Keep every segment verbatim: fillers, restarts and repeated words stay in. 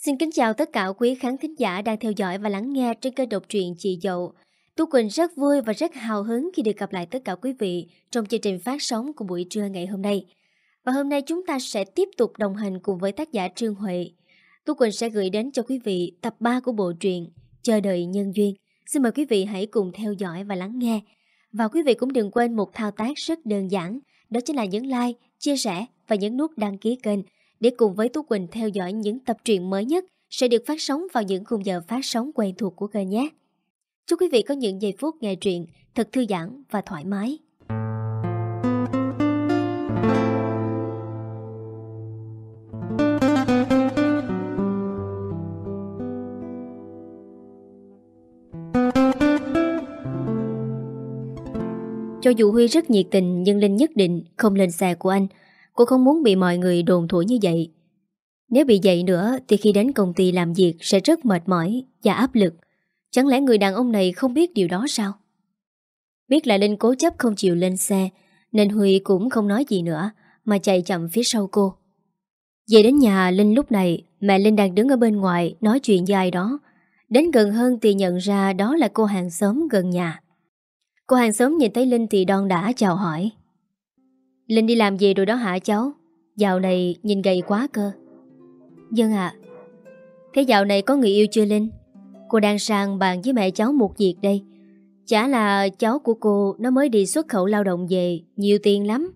Xin kính chào tất cả quý khán thính giả đang theo dõi và lắng nghe trên kênh độc truyện Chị Dậu. Tú Quỳnh rất vui và rất hào hứng khi được gặp lại tất cả quý vị trong chương trình phát sóng của buổi trưa ngày hôm nay. Và hôm nay chúng ta sẽ tiếp tục đồng hành cùng với tác giả Trương Huệ. Tú Quỳnh sẽ gửi đến cho quý vị tập ba của bộ truyện Chờ đợi nhân duyên. Xin mời quý vị hãy cùng theo dõi và lắng nghe. Và quý vị cũng đừng quên một thao tác rất đơn giản, đó chính là nhấn like, chia sẻ và nhấn nút đăng ký kênh để cùng với Tú Quỳnh theo dõi những tập truyện mới nhất sẽ được phát sóng vào những khung giờ phát sóng quen thuộc của kênh nhé. Chúc quý vị có những giây phút nghe truyện thật thư giãn và thoải mái. Cho dù Huy rất nhiệt tình nhưng Linh nhất định không lên xe của anh. Cô không muốn bị mọi người đồn thổi như vậy. Nếu bị vậy nữa thì khi đến công ty làm việc sẽ rất mệt mỏi và áp lực. Chẳng lẽ người đàn ông này không biết điều đó sao? Biết là Linh cố chấp không chịu lên xe nên Huy cũng không nói gì nữa mà chạy chậm phía sau cô. Về đến nhà, Linh lúc này mẹ Linh đang đứng ở bên ngoài nói chuyện với ai đó. Đến gần hơn thì nhận ra đó là cô hàng xóm gần nhà. Cô hàng xóm nhìn thấy Linh thì đon đả chào hỏi. Linh đi làm gì rồi đó hả cháu? Dạo này nhìn gầy quá cơ. Vâng ạ. Thế dạo này có người yêu chưa Linh? Cô đang sang bàn với mẹ cháu một việc đây. Chả là cháu của cô nó mới đi xuất khẩu lao động về, nhiều tiền lắm.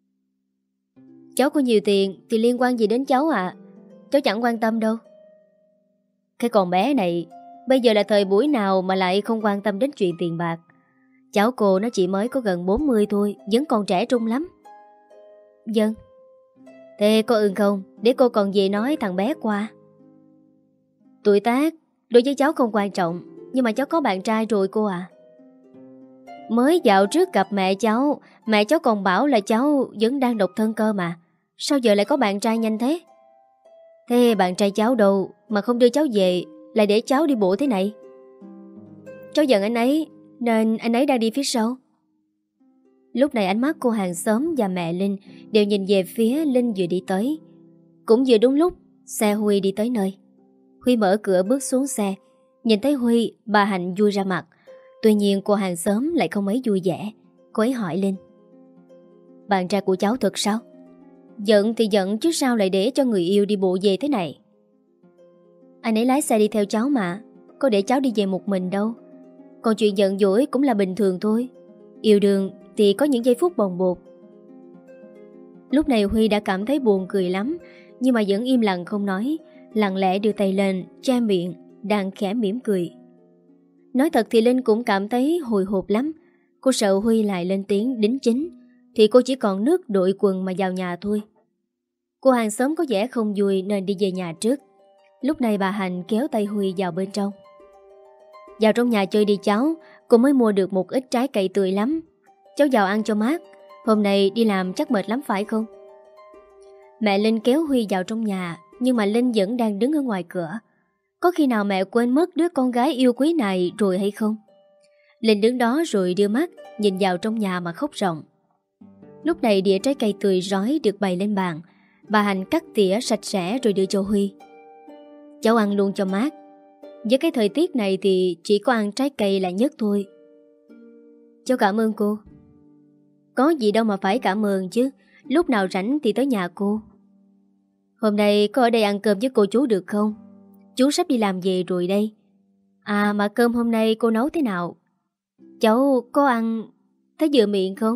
Cháu có nhiều tiền thì liên quan gì đến cháu ạ? À? Cháu chẳng quan tâm đâu. Cái con bé này, bây giờ là thời buổi nào mà lại không quan tâm đến chuyện tiền bạc. Cháu cô nó chỉ mới có gần bốn mươi thôi, vẫn còn trẻ trung lắm. Vâng. Thế cô ưng không? Để cô còn về nói thằng bé qua. Tuổi tác đối với cháu không quan trọng, nhưng mà cháu có bạn trai rồi cô à. Mới dạo trước gặp mẹ cháu, mẹ cháu còn bảo là cháu vẫn đang độc thân cơ mà. Sao giờ lại có bạn trai nhanh thế? Thế bạn trai cháu đâu mà không đưa cháu về, lại để cháu đi bộ thế này? Cháu giận anh ấy nên anh ấy đang đi phía sau. Lúc này ánh mắt cô hàng xóm và mẹ Linh đều nhìn về phía Linh vừa đi tới. Cũng vừa đúng lúc xe Huy đi tới nơi. Huy mở cửa bước xuống xe. Nhìn thấy Huy, bà Hạnh vui ra mặt. Tuy nhiên cô hàng xóm lại không mấy vui vẻ. Cô ấy hỏi Linh: Bạn trai của cháu thật sao? Giận thì giận chứ sao lại để cho người yêu đi bộ về thế này? Anh ấy lái xe đi theo cháu mà, có để cháu đi về một mình đâu. Còn chuyện giận dỗi cũng là bình thường thôi. Yêu đương thì có những giây phút bồng bột. Lúc này Huy đã cảm thấy buồn cười lắm, nhưng mà vẫn im lặng không nói, lặng lẽ đưa tay lên che miệng, đang khẽ mỉm cười. Nói thật thì Linh cũng cảm thấy hồi hộp lắm. Cô sợ Huy lại lên tiếng đính chính thì cô chỉ còn nước đội quần mà vào nhà thôi. Cô hàng xóm có vẻ không vui nên đi về nhà trước. Lúc này bà Hạnh kéo tay Huy vào bên trong. Vào trong nhà chơi đi cháu, cô mới mua được một ít trái cây tươi lắm. Cháu vào ăn cho mát. Hôm nay đi làm chắc mệt lắm phải không? Mẹ Linh kéo Huy vào trong nhà, nhưng mà Linh vẫn đang đứng ở ngoài cửa. Có khi nào mẹ quên mất đứa con gái yêu quý này rồi hay không? Linh đứng đó rồi đưa mắt nhìn vào trong nhà mà khóc ròng. Lúc này đĩa trái cây tươi rói được bày lên bàn. Bà Hạnh cắt tỉa sạch sẽ rồi đưa cho Huy. Cháu ăn luôn cho mát. Với cái thời tiết này thì chỉ có ăn trái cây là nhất thôi. Cháu cảm ơn cô. Có gì đâu mà phải cảm ơn chứ. Lúc nào rảnh thì tới nhà cô. Hôm nay có ở đây ăn cơm với cô chú được không? Chú sắp đi làm về rồi đây. À mà cơm hôm nay cô nấu thế nào? Cháu có ăn thấy vừa miệng không?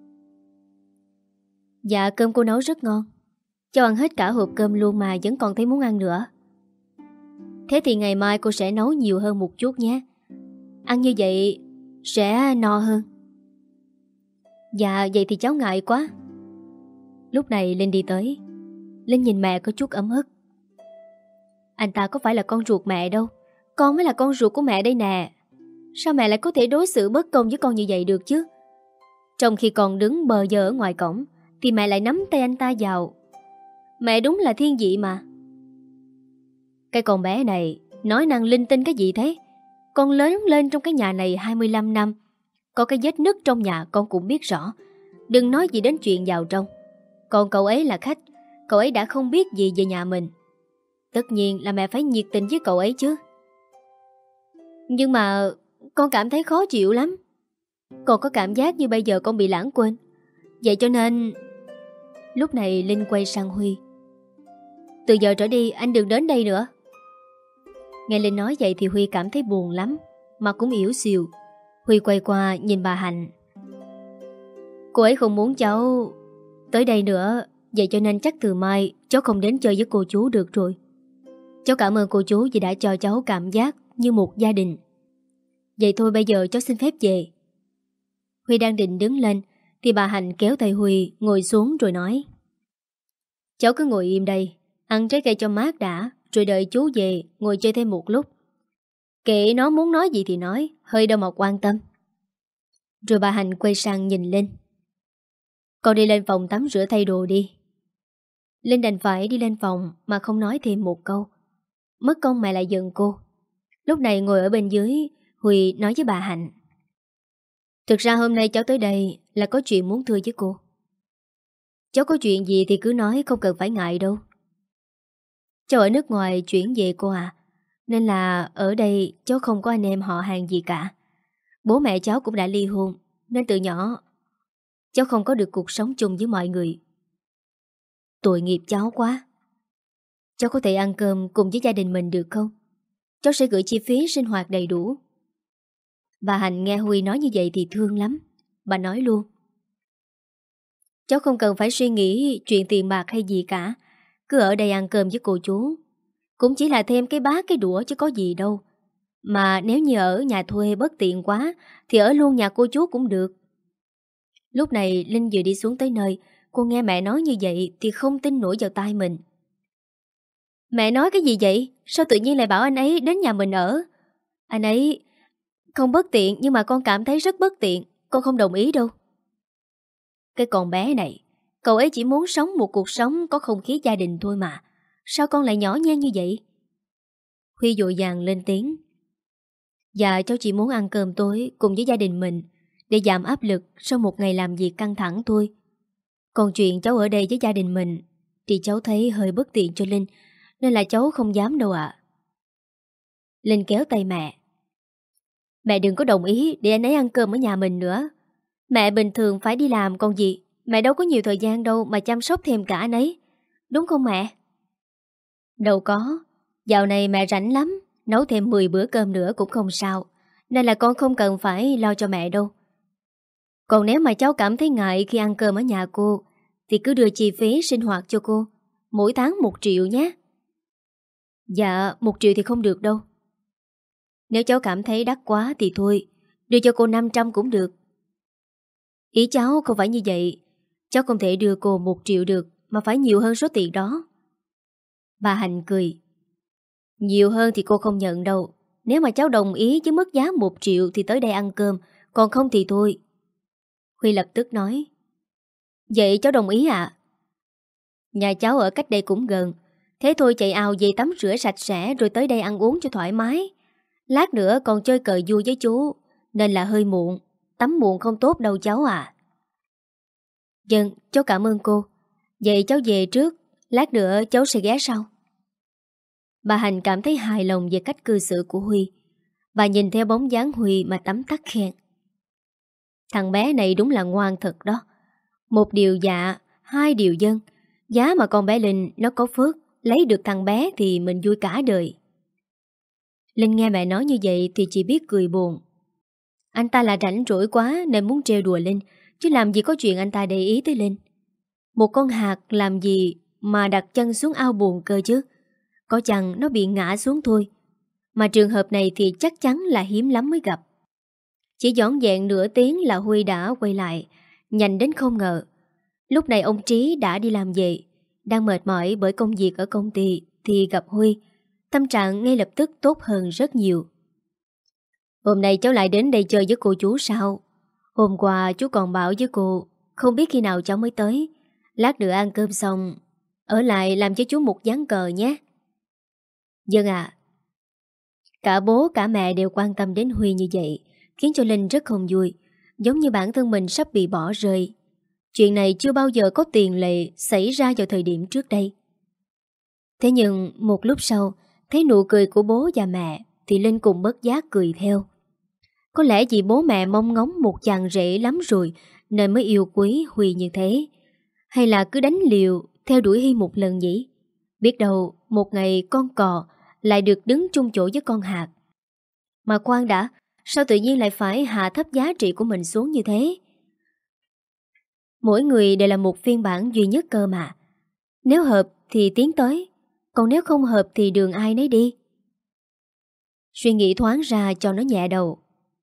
Dạ cơm cô nấu rất ngon. Cháu ăn hết cả hộp cơm luôn mà vẫn còn thấy muốn ăn nữa. Thế thì ngày mai cô sẽ nấu nhiều hơn một chút nhé. Ăn như vậy sẽ no hơn. Dạ vậy thì cháu ngại quá. Lúc này Linh đi tới. Linh nhìn mẹ có chút ấm ức. Anh ta có phải là con ruột mẹ đâu. Con mới là con ruột của mẹ đây nè. Sao mẹ lại có thể đối xử bất công với con như vậy được chứ? Trong khi còn đứng bờ giờ ở ngoài cổng thì mẹ lại nắm tay anh ta vào. Mẹ đúng là thiên vị mà. Cái con bé này nói năng linh tinh cái gì thế? Con lớn lên trong cái nhà này hai mươi lăm năm. Có cái vết nứt trong nhà con cũng biết rõ. Đừng nói gì đến chuyện vào trong. Còn cậu ấy là khách. Cậu ấy đã không biết gì về nhà mình. Tất nhiên là mẹ phải nhiệt tình với cậu ấy chứ. Nhưng mà con cảm thấy khó chịu lắm. Con có cảm giác như bây giờ con bị lãng quên. Vậy cho nên... Lúc này Linh quay sang Huy. Từ giờ trở đi anh đừng đến đây nữa. Nghe Linh nói vậy thì Huy cảm thấy buồn lắm, mà cũng yếu xìu. Huy quay qua nhìn bà Hạnh. Cô ấy không muốn cháu tới đây nữa, vậy cho nên chắc từ mai cháu không đến chơi với cô chú được rồi. Cháu cảm ơn cô chú vì đã cho cháu cảm giác như một gia đình. Vậy thôi bây giờ cháu xin phép về. Huy đang định đứng lên thì bà Hạnh kéo tay Huy ngồi xuống rồi nói. Cháu cứ ngồi im đây, ăn trái cây cho mát đã, rồi đợi chú về ngồi chơi thêm một lúc. Kệ nó muốn nói gì thì nói, hơi đâu mà quan tâm. Rồi bà Hạnh quay sang nhìn Linh. Con đi lên phòng tắm rửa thay đồ đi. Linh đành phải đi lên phòng mà không nói thêm một câu. Mất công mẹ lại giận cô. Lúc này ngồi ở bên dưới, Huy nói với bà Hạnh. Thực ra hôm nay cháu tới đây là có chuyện muốn thưa với cô. Cháu có chuyện gì thì cứ nói, không cần phải ngại đâu. Cháu ở nước ngoài chuyển về cô à, nên là ở đây cháu không có anh em họ hàng gì cả. Bố mẹ cháu cũng đã ly hôn, nên từ nhỏ cháu không có được cuộc sống chung với mọi người. Tội nghiệp cháu quá. Cháu có thể ăn cơm cùng với gia đình mình được không? Cháu sẽ gửi chi phí sinh hoạt đầy đủ. Bà Hạnh nghe Huy nói như vậy thì thương lắm. Bà nói luôn. Cháu không cần phải suy nghĩ chuyện tiền bạc hay gì cả. Cứ ở đây ăn cơm với cô chú. Cũng chỉ là thêm cái bát cái đũa chứ có gì đâu. Mà nếu như ở nhà thuê bất tiện quá thì ở luôn nhà cô chú cũng được. Lúc này Linh vừa đi xuống tới nơi, cô nghe mẹ nói như vậy thì không tin nổi vào tai mình. Mẹ nói cái gì vậy? Sao tự nhiên lại bảo anh ấy đến nhà mình ở? Anh ấy không bất tiện, nhưng mà con cảm thấy rất bất tiện. Con không đồng ý đâu. Cái con bé này, cậu ấy chỉ muốn sống một cuộc sống có không khí gia đình thôi mà. Sao con lại nhỏ nhen như vậy? Huy vội vàng lên tiếng. Dạ cháu chỉ muốn ăn cơm tối cùng với gia đình mình để giảm áp lực sau một ngày làm việc căng thẳng thôi. Còn chuyện cháu ở đây với gia đình mình thì cháu thấy hơi bất tiện cho Linh, nên là cháu không dám đâu ạ. Linh kéo tay mẹ. Mẹ đừng có đồng ý để anh ấy ăn cơm ở nhà mình nữa. Mẹ bình thường phải đi làm còn gì. Mẹ đâu có nhiều thời gian đâu mà chăm sóc thêm cả anh ấy. Đúng không mẹ? Đâu có. Dạo này mẹ rảnh lắm. Nấu thêm mười bữa cơm nữa cũng không sao. Nên là con không cần phải lo cho mẹ đâu. Còn nếu mà cháu cảm thấy ngại khi ăn cơm ở nhà cô thì cứ đưa chi phí sinh hoạt cho cô. Mỗi tháng một triệu nhé. Dạ một triệu thì không được đâu. Nếu cháu cảm thấy đắt quá thì thôi, đưa cho cô năm trăm cũng được. Ý cháu không phải như vậy. Cháu không thể đưa cô một triệu được, mà phải nhiều hơn số tiền đó. Bà Hạnh cười. Nhiều hơn thì cô không nhận đâu. Nếu mà cháu đồng ý với mức giá một triệu thì tới đây ăn cơm, còn không thì thôi. Huy lập tức nói. Vậy cháu đồng ý ạ. Nhà cháu ở cách đây cũng gần. Thế thôi chạy ào về tắm rửa sạch sẽ rồi tới đây ăn uống cho thoải mái. Lát nữa còn chơi cờ vui với chú, nên là hơi muộn. Tắm muộn không tốt đâu cháu à. Dân, cháu cảm ơn cô. Vậy cháu về trước, lát nữa cháu sẽ ghé sau. Bà Hành cảm thấy hài lòng về cách cư xử của Huy. Bà nhìn theo bóng dáng Huy mà tấm tắc khen. Thằng bé này đúng là ngoan thật đó. Một điều dạ, hai điều dân. Giá mà con bé Linh nó có phước, lấy được thằng bé thì mình vui cả đời. Linh nghe mẹ nói như vậy thì chỉ biết cười buồn. Anh ta là rảnh rỗi quá nên muốn trêu đùa Linh, chứ làm gì có chuyện anh ta để ý tới Linh. Một con hạt làm gì mà đặt chân xuống ao buồn cơ chứ. Có chăng nó bị ngã xuống thôi. Mà trường hợp này thì chắc chắn là hiếm lắm mới gặp. Chỉ dõn dẹn nửa tiếng là Huy đã quay lại, nhanh đến không ngờ. Lúc này ông Trí đã đi làm về, đang mệt mỏi bởi công việc ở công ty thì gặp Huy. Tâm trạng ngay lập tức tốt hơn rất nhiều. Hôm nay cháu lại đến đây chơi với cô chú sao? Hôm qua chú còn bảo với cô không biết khi nào cháu mới tới. Lát nữa ăn cơm xong ở lại làm cho chú một ván cờ nhé. Dân à. Cả bố cả mẹ đều quan tâm đến Huy như vậy, khiến cho Linh rất không vui, giống như bản thân mình sắp bị bỏ rơi. Chuyện này chưa bao giờ có tiền lệ xảy ra vào thời điểm trước đây. Thế nhưng một lúc sau, thấy nụ cười của bố và mẹ thì Linh cũng bất giác cười theo. Có lẽ vì bố mẹ mong ngóng một chàng rể lắm rồi nên mới yêu quý Huy như thế. Hay là cứ đánh liều theo đuổi Huy một lần nhỉ? Biết đâu một ngày con cò lại được đứng chung chỗ với con hạt. Mà khoan đã, sao tự nhiên lại phải hạ thấp giá trị của mình xuống như thế? Mỗi người đều là một phiên bản duy nhất cơ mà. Nếu hợp thì tiến tới, còn nếu không hợp thì đường ai nấy đi. Suy nghĩ thoáng ra cho nó nhẹ đầu.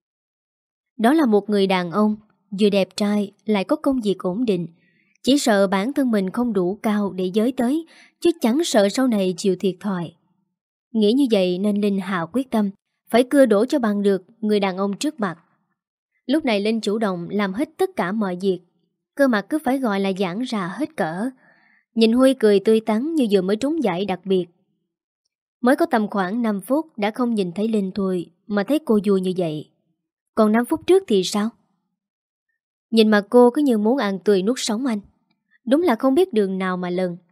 Đó là một người đàn ông, vừa đẹp trai lại có công việc ổn định. Chỉ sợ bản thân mình không đủ cao để giới tới, chứ chẳng sợ sau này chịu thiệt thòi. Nghĩ như vậy nên Linh hạ quyết tâm phải cưa đổ cho bằng được người đàn ông trước mặt. Lúc này Linh chủ động làm hết tất cả mọi việc, cơ mặt cứ phải gọi là giãn ra hết cỡ. Nhìn Huy cười tươi tắn như vừa mới trúng giải đặc biệt. Mới có tầm khoảng năm phút đã không nhìn thấy Linh thôi mà thấy cô vui như vậy. Còn năm phút trước thì sao? Nhìn mặt cô cứ như muốn ăn tươi nuốt sống anh. Đúng là không biết đường nào mà lần.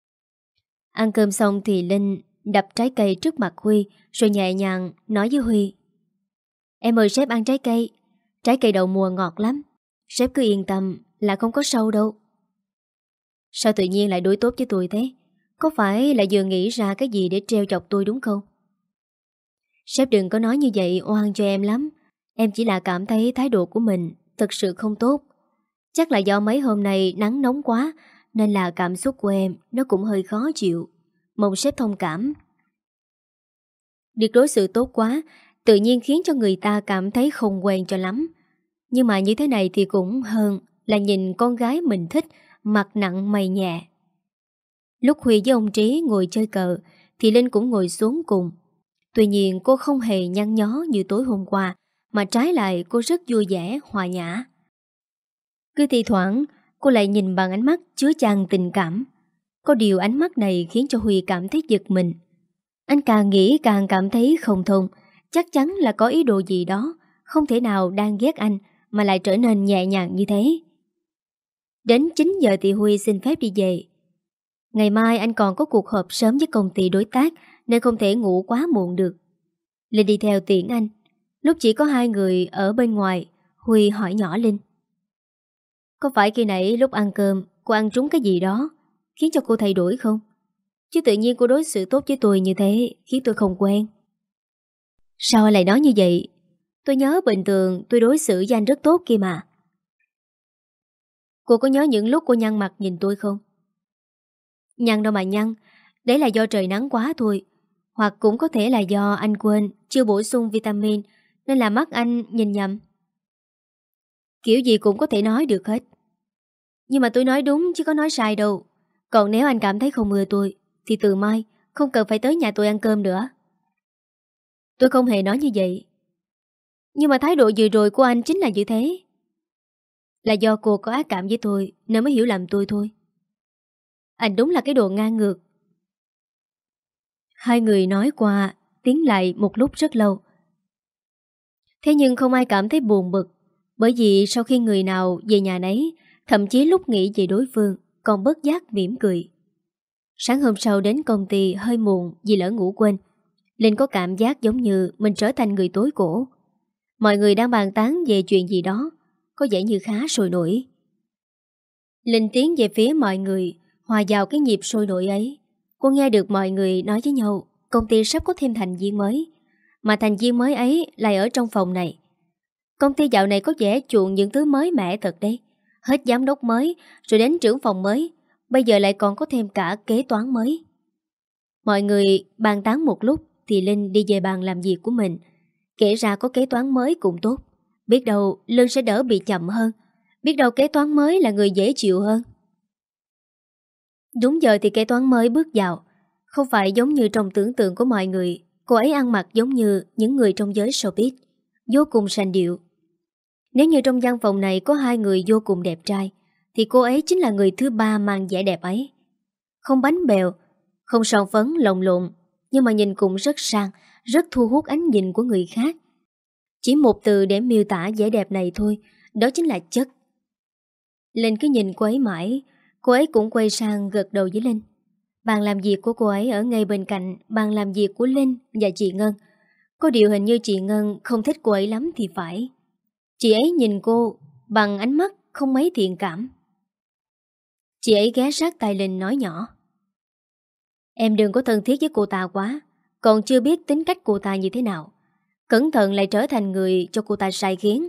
Ăn cơm xong thì Linh đập trái cây trước mặt Huy, rồi nhẹ nhàng nói với Huy: Em mời sếp ăn trái cây. Trái cây đầu mùa ngọt lắm. Sếp cứ yên tâm là không có sâu đâu. Sao tự nhiên lại đối tốt với tôi thế? Có phải là vừa nghĩ ra cái gì để trêu chọc tôi đúng không? Sếp đừng có nói như vậy, oan cho em lắm. Em chỉ là cảm thấy thái độ của mình thật sự không tốt. Chắc là do mấy hôm nay nắng nóng quá nên là cảm xúc của em nó cũng hơi khó chịu. Mong sếp thông cảm. Được đối xử tốt quá tự nhiên khiến cho người ta cảm thấy không quen cho lắm. Nhưng mà như thế này thì cũng hơn là nhìn con gái mình thích mặt nặng mày nhẹ. Lúc Huy với ông Trí ngồi chơi cờ thì Linh cũng ngồi xuống cùng. Tuy nhiên cô không hề nhăn nhó như tối hôm qua, mà trái lại cô rất vui vẻ, hòa nhã. Cứ thi thoảng cô lại nhìn bằng ánh mắt chứa chan tình cảm. Có điều ánh mắt này khiến cho Huy cảm thấy giật mình. Anh càng nghĩ càng cảm thấy không thông. Chắc chắn là có ý đồ gì đó. Không thể nào đang ghét anh mà lại trở nên nhẹ nhàng như thế. Đến chín giờ thì Huy xin phép đi về. Ngày mai anh còn có cuộc họp sớm với công ty đối tác nên không thể ngủ quá muộn được. Linh đi theo tiễn anh. Lúc chỉ có hai người ở bên ngoài, Huy hỏi nhỏ Linh: Có phải khi nãy lúc ăn cơm cô ăn trúng cái gì đó khiến cho cô thay đổi không? Chứ tự nhiên cô đối xử tốt với tôi như thế khiến tôi không quen. Sao anh lại nói như vậy? Tôi nhớ bình thường tôi đối xử với anh rất tốt kia mà. Cô có nhớ những lúc cô nhăn mặt nhìn tôi không? Nhăn đâu mà nhăn, đấy là do trời nắng quá thôi. Hoặc cũng có thể là do anh quên chưa bổ sung vitamin nên là mắt anh nhìn nhầm. Kiểu gì cũng có thể nói được hết. Nhưng mà tôi nói đúng chứ có nói sai đâu. Còn nếu anh cảm thấy không ưa tôi thì từ mai không cần phải tới nhà tôi ăn cơm nữa. Tôi không hề nói như vậy. Nhưng mà thái độ vừa rồi của anh chính là như thế. Là do cô có ác cảm với tôi nên mới hiểu lầm tôi thôi. Anh đúng là cái đồ ngang ngược. Hai người nói qua tiếng lại một lúc rất lâu. Thế nhưng không ai cảm thấy buồn bực, bởi vì sau khi người nào về nhà nấy, thậm chí lúc nghĩ về đối phương còn bất giác mỉm cười. Sáng hôm sau đến công ty hơi muộn vì lỡ ngủ quên, Linh có cảm giác giống như mình trở thành người tối cổ. Mọi người đang bàn tán về chuyện gì đó, có vẻ như khá sôi nổi. Linh tiến về phía mọi người, hòa vào cái nhịp sôi nổi ấy. Cô nghe được mọi người nói với nhau công ty sắp có thêm thành viên mới, mà thành viên mới ấy lại ở trong phòng này. Công ty dạo này có vẻ chuộng những thứ mới mẻ thật đấy. Hết giám đốc mới, rồi đến trưởng phòng mới, bây giờ lại còn có thêm cả kế toán mới. Mọi người bàn tán một lúc thì Linh đi về bàn làm việc của mình. Kể ra có kế toán mới cũng tốt. Biết đâu lương sẽ đỡ bị chậm hơn. Biết đâu kế toán mới là người dễ chịu hơn. Đúng giờ thì kế toán mới bước vào. Không phải giống như trong tưởng tượng của mọi người. Cô ấy ăn mặc giống như những người trong giới showbiz, vô cùng sành điệu. Nếu như trong văn phòng này có hai người vô cùng đẹp trai thì cô ấy chính là người thứ ba mang vẻ đẹp ấy. Không bánh bèo, không son phấn lồng lộn, nhưng mà nhìn cũng rất sang, rất thu hút ánh nhìn của người khác. Chỉ một từ để miêu tả vẻ đẹp này thôi, đó chính là chất. Linh cứ nhìn cô ấy mãi, cô ấy cũng quay sang gật đầu với Linh. Bàn làm việc của cô ấy ở ngay bên cạnh bàn làm việc của Linh và chị Ngân. Có điều hình như chị Ngân không thích cô ấy lắm thì phải. Chị ấy nhìn cô bằng ánh mắt không mấy thiện cảm. Chị ấy ghé sát tai Linh nói nhỏ: Em đừng có thân thiết với cô ta quá, còn chưa biết tính cách cô ta như thế nào. Cẩn thận lại trở thành người cho cô ta sai khiến.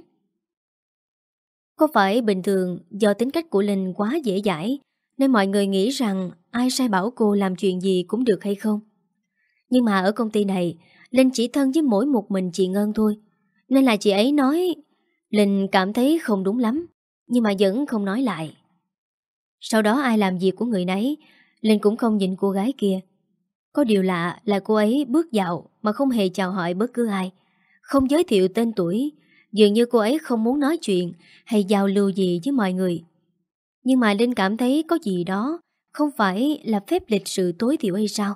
Có phải bình thường do tính cách của Linh quá dễ dãi nên mọi người nghĩ rằng ai sai bảo cô làm chuyện gì cũng được hay không? Nhưng mà ở công ty này, Linh chỉ thân với mỗi một mình chị Ngân thôi. Nên là chị ấy nói, Linh cảm thấy không đúng lắm, nhưng mà vẫn không nói lại. Sau đó ai làm việc của người nấy, Linh cũng không nhìn cô gái kia. Có điều lạ là cô ấy bước vào mà không hề chào hỏi bất cứ ai, không giới thiệu tên tuổi. Dường như cô ấy không muốn nói chuyện hay giao lưu gì với mọi người. Nhưng mà Linh cảm thấy có gì đó không phải là phép lịch sự tối thiểu hay sao?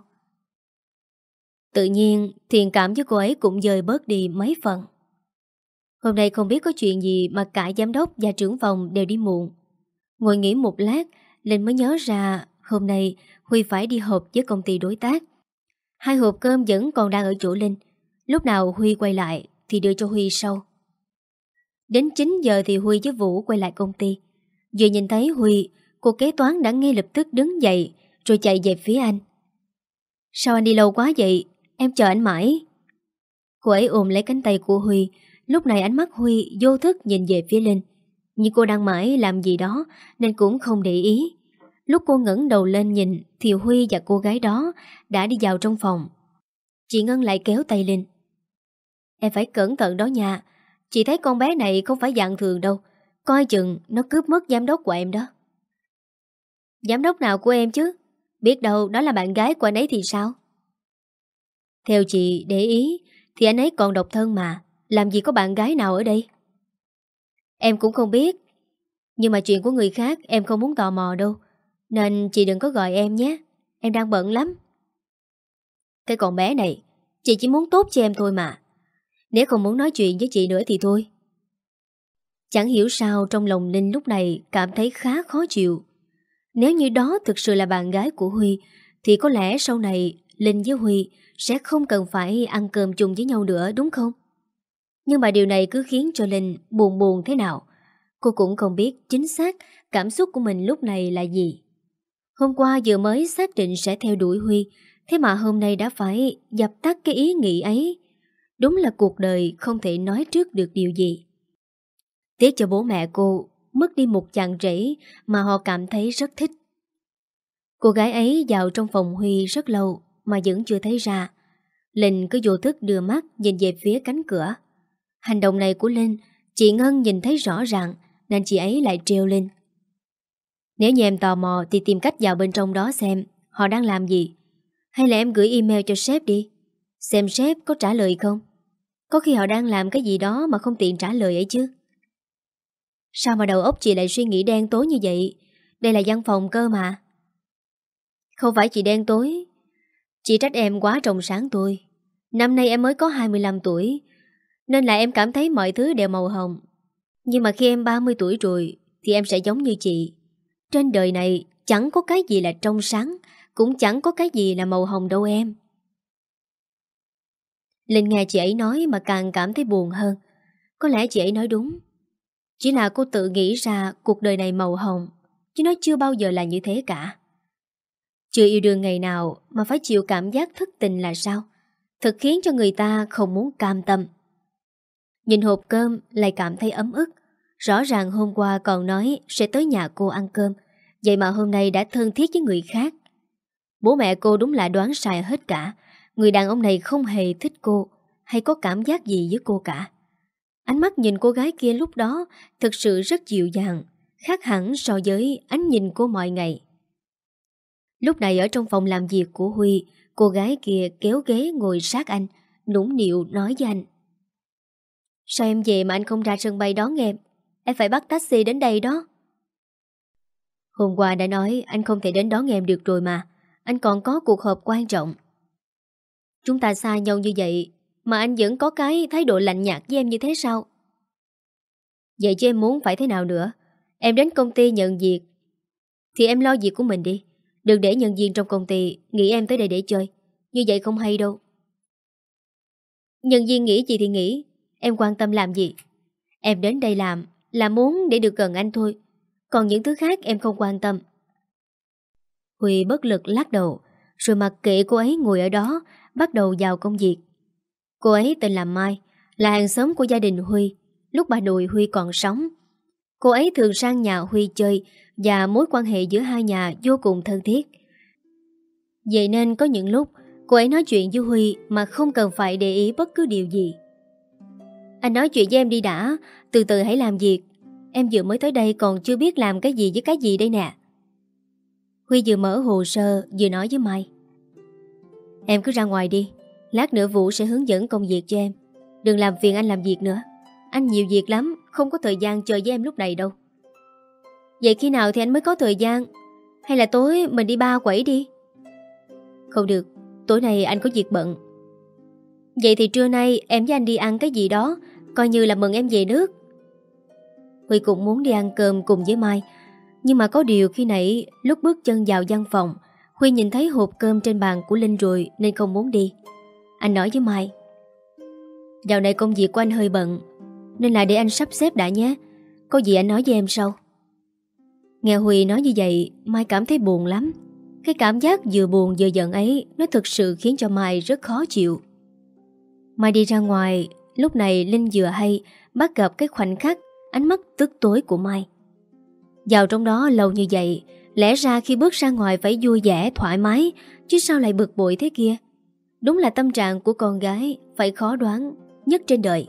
Tự nhiên thiện cảm với cô ấy cũng dời bớt đi mấy phần. Hôm nay không biết có chuyện gì mà cả giám đốc và trưởng phòng đều đi muộn. Ngồi nghỉ một lát, Linh mới nhớ ra hôm nay Huy phải đi họp với công ty đối tác. Hai hộp cơm vẫn còn đang ở chỗ Linh. Lúc nào Huy quay lại thì đưa cho Huy sau. Đến chín giờ thì Huy với Vũ quay lại công ty. Vừa nhìn thấy Huy, cô kế toán đã ngay lập tức đứng dậy rồi chạy về phía anh. Sao anh đi lâu quá vậy? Em chờ anh mãi. Cô ấy ôm lấy cánh tay của Huy. Lúc này ánh mắt Huy vô thức nhìn về phía Linh, nhưng cô đang mãi làm gì đó nên cũng không để ý. Lúc cô ngẩng đầu lên nhìn thì Huy và cô gái đó đã đi vào trong phòng. Chị Ngân lại kéo tay Linh: Em phải cẩn thận đó nha. Chị thấy con bé này không phải dạng thường đâu. Coi chừng nó cướp mất giám đốc của em đó. Giám đốc nào của em chứ? Biết đâu đó là bạn gái của anh ấy thì sao? Theo chị để ý thì anh ấy còn độc thân mà. Làm gì có bạn gái nào ở đây? Em cũng không biết. Nhưng mà chuyện của người khác em không muốn tò mò đâu. Nên chị đừng có gọi em nhé. Em đang bận lắm. Cái con bé này, chị chỉ muốn tốt cho em thôi mà. Nếu không muốn nói chuyện với chị nữa thì thôi. Chẳng hiểu sao trong lòng Linh lúc này cảm thấy khá khó chịu. Nếu như đó thực sự là bạn gái của Huy thì có lẽ sau này Linh với Huy sẽ không cần phải ăn cơm chung với nhau nữa, đúng không? Nhưng mà điều này cứ khiến cho Linh buồn buồn thế nào. Cô cũng không biết chính xác cảm xúc của mình lúc này là gì. Hôm qua vừa mới xác định sẽ theo đuổi Huy, thế mà hôm nay đã phải dập tắt cái ý nghĩ ấy. Đúng là cuộc đời không thể nói trước được điều gì. Tiếc cho bố mẹ cô mất đi một chàng rể mà họ cảm thấy rất thích. Cô gái ấy vào trong phòng Huy rất lâu mà vẫn chưa thấy ra. Linh cứ vô thức đưa mắt nhìn về phía cánh cửa. Hành động này của Linh, chị Ngân nhìn thấy rõ ràng nên chị ấy lại trêu Linh: Nếu như em tò mò thì tìm cách vào bên trong đó xem họ đang làm gì. Hay là em gửi email cho sếp đi, xem sếp có trả lời không. Có khi họ đang làm cái gì đó mà không tiện trả lời ấy chứ. Sao mà đầu óc chị lại suy nghĩ đen tối như vậy? Đây là văn phòng cơ mà. Không phải chị đen tối, chị trách em quá trong sáng thôi. Năm nay em mới có hai mươi lăm tuổi nên là em cảm thấy mọi thứ đều màu hồng. Nhưng mà khi em ba mươi tuổi rồi thì em sẽ giống như chị. Trên đời này chẳng có cái gì là trong sáng, cũng chẳng có cái gì là màu hồng đâu em. Linh nghe chị ấy nói mà càng cảm thấy buồn hơn. Có lẽ chị ấy nói đúng. Chỉ là cô tự nghĩ ra cuộc đời này màu hồng, chứ nó chưa bao giờ là như thế cả. Chưa yêu đương ngày nào mà phải chịu cảm giác thất tình là sao? Thật khiến cho người ta không muốn cam tâm. Nhìn hộp cơm lại cảm thấy ấm ức. Rõ ràng hôm qua còn nói sẽ tới nhà cô ăn cơm, vậy mà hôm nay đã thân thiết với người khác. Bố mẹ cô đúng là đoán sai hết cả. Người đàn ông này không hề thích cô hay có cảm giác gì với cô cả. Ánh mắt nhìn cô gái kia lúc đó thực sự rất dịu dàng, khác hẳn so với ánh nhìn cô mọi ngày. Lúc này ở trong phòng làm việc của Huy, cô gái kia kéo ghế ngồi sát anh, nũng nịu nói với anh: Sao em về mà anh không ra sân bay đón em? Em phải bắt taxi đến đây đó. Hôm qua đã nói anh không thể đến đón em được rồi mà. Anh còn có cuộc họp quan trọng. Chúng ta xa nhau như vậy mà anh vẫn có cái thái độ lạnh nhạt với em như thế sao? Vậy chứ em muốn phải thế nào nữa? Em đến công ty nhận việc thì em lo việc của mình đi. Đừng để nhân viên trong công ty nghĩ em tới đây để chơi. Như vậy không hay đâu. Nhân viên nghĩ gì thì nghĩ, em quan tâm làm gì? Em đến đây làm là muốn để được gần anh thôi. Còn những thứ khác em không quan tâm. Huy bất lực lắc đầu, rồi mặc kệ cô ấy ngồi ở đó, bắt đầu vào công việc. Cô ấy tên là Mai, là hàng xóm của gia đình Huy, lúc bà nội Huy còn sống. Cô ấy thường sang nhà Huy chơi và mối quan hệ giữa hai nhà vô cùng thân thiết. Vậy nên có những lúc cô ấy nói chuyện với Huy mà không cần phải để ý bất cứ điều gì. Anh nói chuyện với em đi đã, từ từ hãy làm việc. Em vừa mới tới đây còn chưa biết làm cái gì với cái gì đây nè. Huy vừa mở hồ sơ vừa nói với Mai. Em cứ ra ngoài đi, lát nữa Vũ sẽ hướng dẫn công việc cho em. Đừng làm phiền anh làm việc nữa. Anh nhiều việc lắm, không có thời gian chơi với em lúc này đâu. Vậy khi nào thì anh mới có thời gian? Hay là tối mình đi ba quẩy đi? Không được, tối nay anh có việc bận. Vậy thì trưa nay em với anh đi ăn cái gì đó, coi như là mừng em về nước. Huy cũng muốn đi ăn cơm cùng với Mai. Nhưng mà có điều khi nãy lúc bước chân vào văn phòng, Huy nhìn thấy hộp cơm trên bàn của Linh rồi nên không muốn đi. Anh nói với Mai. Dạo này công việc của anh hơi bận, nên là để anh sắp xếp đã nhé. Có gì anh nói với em sau. Nghe Huy nói như vậy, Mai cảm thấy buồn lắm. Cái cảm giác vừa buồn vừa giận ấy, nó thực sự khiến cho Mai rất khó chịu. Mai đi ra ngoài, lúc này Linh vừa hay bắt gặp cái khoảnh khắc ánh mắt tức tối của Mai. Vào trong đó lâu như vậy, lẽ ra khi bước ra ngoài phải vui vẻ, thoải mái, chứ sao lại bực bội thế kia? Đúng là tâm trạng của con gái phải khó đoán nhất trên đời.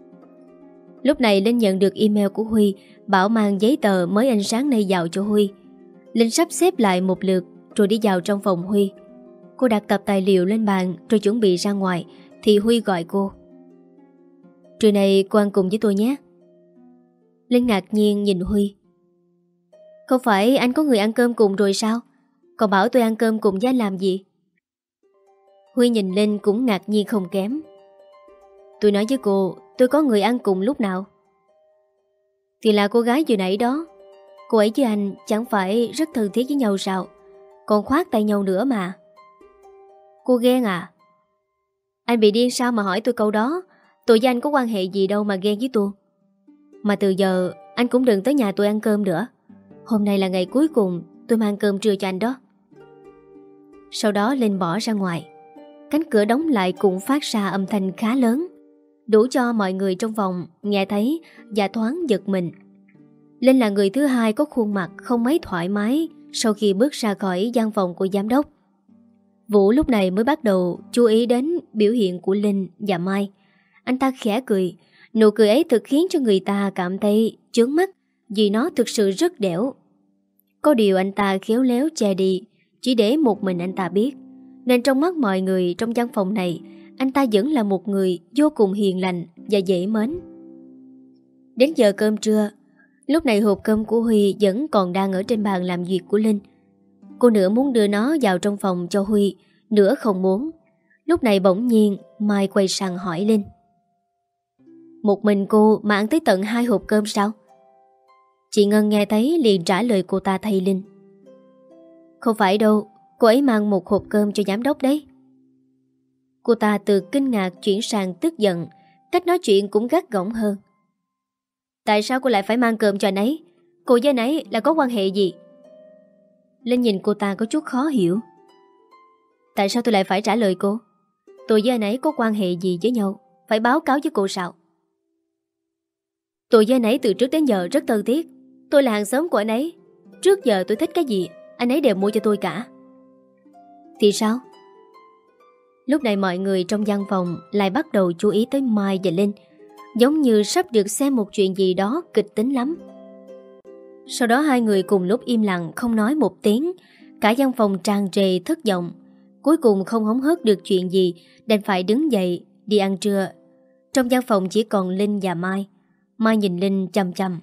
Lúc này Linh nhận được email của Huy bảo mang giấy tờ mới in sáng nay vào cho Huy. Linh sắp xếp lại một lượt rồi đi vào trong phòng Huy. Cô đặt tập tài liệu lên bàn rồi chuẩn bị ra ngoài thì Huy gọi cô. Trưa nay cô ăn cùng với tôi nhé. Linh ngạc nhiên nhìn Huy. Không phải anh có người ăn cơm cùng rồi sao? Còn bảo tôi ăn cơm cùng với anh làm gì? Huy nhìn Linh cũng ngạc nhiên không kém. Tôi nói với cô, tôi có người ăn cùng lúc nào? Thì là cô gái vừa nãy đó. Cô ấy với anh chẳng phải rất thân thiết với nhau sao? Còn khoác tay nhau nữa mà. Cô ghen à? Anh bị điên sao mà hỏi tôi câu đó? Tôi với anh có quan hệ gì đâu mà ghen với tôi. Mà từ giờ anh cũng đừng tới nhà tôi ăn cơm nữa. Hôm nay là ngày cuối cùng tôi mang cơm trưa cho anh đó. Sau đó Linh bỏ ra ngoài. Cánh cửa đóng lại cũng phát ra âm thanh khá lớn, đủ cho mọi người trong phòng nghe thấy và thoáng giật mình. Linh là người thứ hai có khuôn mặt không mấy thoải mái sau khi bước ra khỏi văn phòng của giám đốc. Vũ lúc này mới bắt đầu chú ý đến biểu hiện của Linh và Mai. Anh ta khẽ cười. Nụ cười ấy thực khiến cho người ta cảm thấy chướng mắt vì nó thực sự rất đẻo. Có điều anh ta khéo léo che đi, chỉ để một mình anh ta biết. Nên trong mắt mọi người trong văn phòng này, anh ta vẫn là một người vô cùng hiền lành và dễ mến. Đến giờ cơm trưa, lúc này hộp cơm của Huy vẫn còn đang ở trên bàn làm việc của Linh. Cô nửa muốn đưa nó vào trong phòng cho Huy, nửa không muốn. Lúc này bỗng nhiên Mai quay sang hỏi Linh. Một mình cô mà ăn tới tận hai hộp cơm sao? Chị Ngân nghe thấy liền trả lời cô ta thay Linh. Không phải đâu, cô ấy mang một hộp cơm cho giám đốc đấy. Cô ta từ kinh ngạc chuyển sang tức giận, cách nói chuyện cũng gắt gỏng hơn. Tại sao cô lại phải mang cơm cho anh ấy? Cô với anh ấy là có quan hệ gì? Linh nhìn cô ta có chút khó hiểu. Tại sao tôi lại phải trả lời cô? Tôi với anh ấy có quan hệ gì với nhau? Phải báo cáo với cô sao? Tôi với anh ấy từ trước đến giờ rất thân thiết. Tôi là hàng xóm của anh ấy. Trước giờ tôi thích cái gì anh ấy đều mua cho tôi cả. Thì sao? Lúc này mọi người trong văn phòng lại bắt đầu chú ý tới Mai và Linh, giống như sắp được xem một chuyện gì đó kịch tính lắm. Sau đó hai người cùng lúc im lặng không nói một tiếng. Cả văn phòng tràn trề thất vọng. Cuối cùng không hóng hớt được chuyện gì, đành phải đứng dậy đi ăn trưa. Trong văn phòng chỉ còn Linh và Mai. Mai nhìn Linh chằm chằm.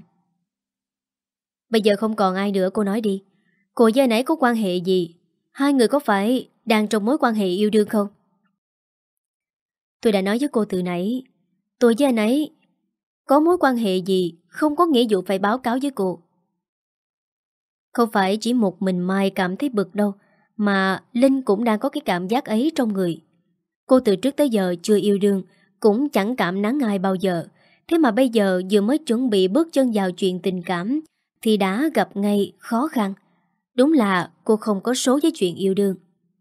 Bây giờ không còn ai nữa, cô nói đi. Cô với anh ấy có quan hệ gì? Hai người có phải đang trong mối quan hệ yêu đương không? Tôi đã nói với cô từ nãy, tôi với anh ấy có mối quan hệ gì không có nghĩa vụ phải báo cáo với cô. Không phải chỉ một mình Mai cảm thấy bực đâu, mà Linh cũng đang có cái cảm giác ấy trong người. Cô từ trước tới giờ chưa yêu đương, cũng chẳng cảm nắng ai bao giờ. Thế mà bây giờ vừa mới chuẩn bị bước chân vào chuyện tình cảm thì đã gặp ngay khó khăn. Đúng là cô không có số với chuyện yêu đương.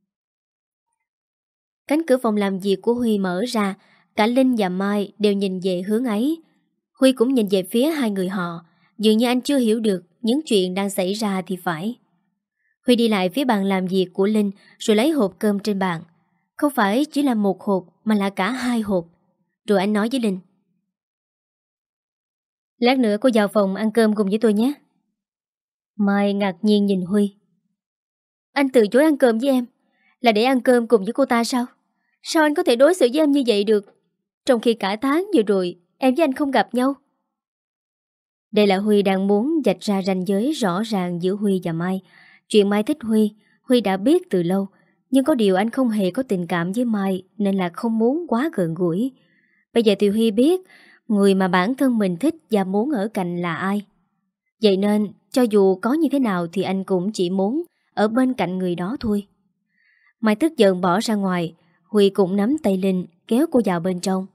Cánh cửa phòng làm việc của Huy mở ra, cả Linh và Mai đều nhìn về hướng ấy. Huy cũng nhìn về phía hai người họ, dường như anh chưa hiểu được những chuyện đang xảy ra thì phải. Huy đi lại phía bàn làm việc của Linh rồi lấy hộp cơm trên bàn. Không phải chỉ là một hộp mà là cả hai hộp. Rồi anh nói với Linh: "Lát nữa cô vào phòng ăn cơm cùng với tôi nhé." Mai ngạc nhiên nhìn Huy. Anh từ chối ăn cơm với em là để ăn cơm cùng với cô ta sao? Sao anh có thể đối xử với em như vậy được, trong khi cả tháng vừa rồi em với anh không gặp nhau? Đây là Huy đang muốn vạch ra ranh giới rõ ràng giữa Huy và Mai. Chuyện Mai thích Huy, Huy đã biết từ lâu. Nhưng có điều anh không hề có tình cảm với Mai, nên là không muốn quá gần gũi. Bây giờ thì Huy biết người mà bản thân mình thích và muốn ở cạnh là ai. Vậy nên cho dù có như thế nào thì anh cũng chỉ muốn ở bên cạnh người đó thôi. Mai tức giận bỏ ra ngoài. Huy cũng nắm tay Linh kéo cô vào bên trong.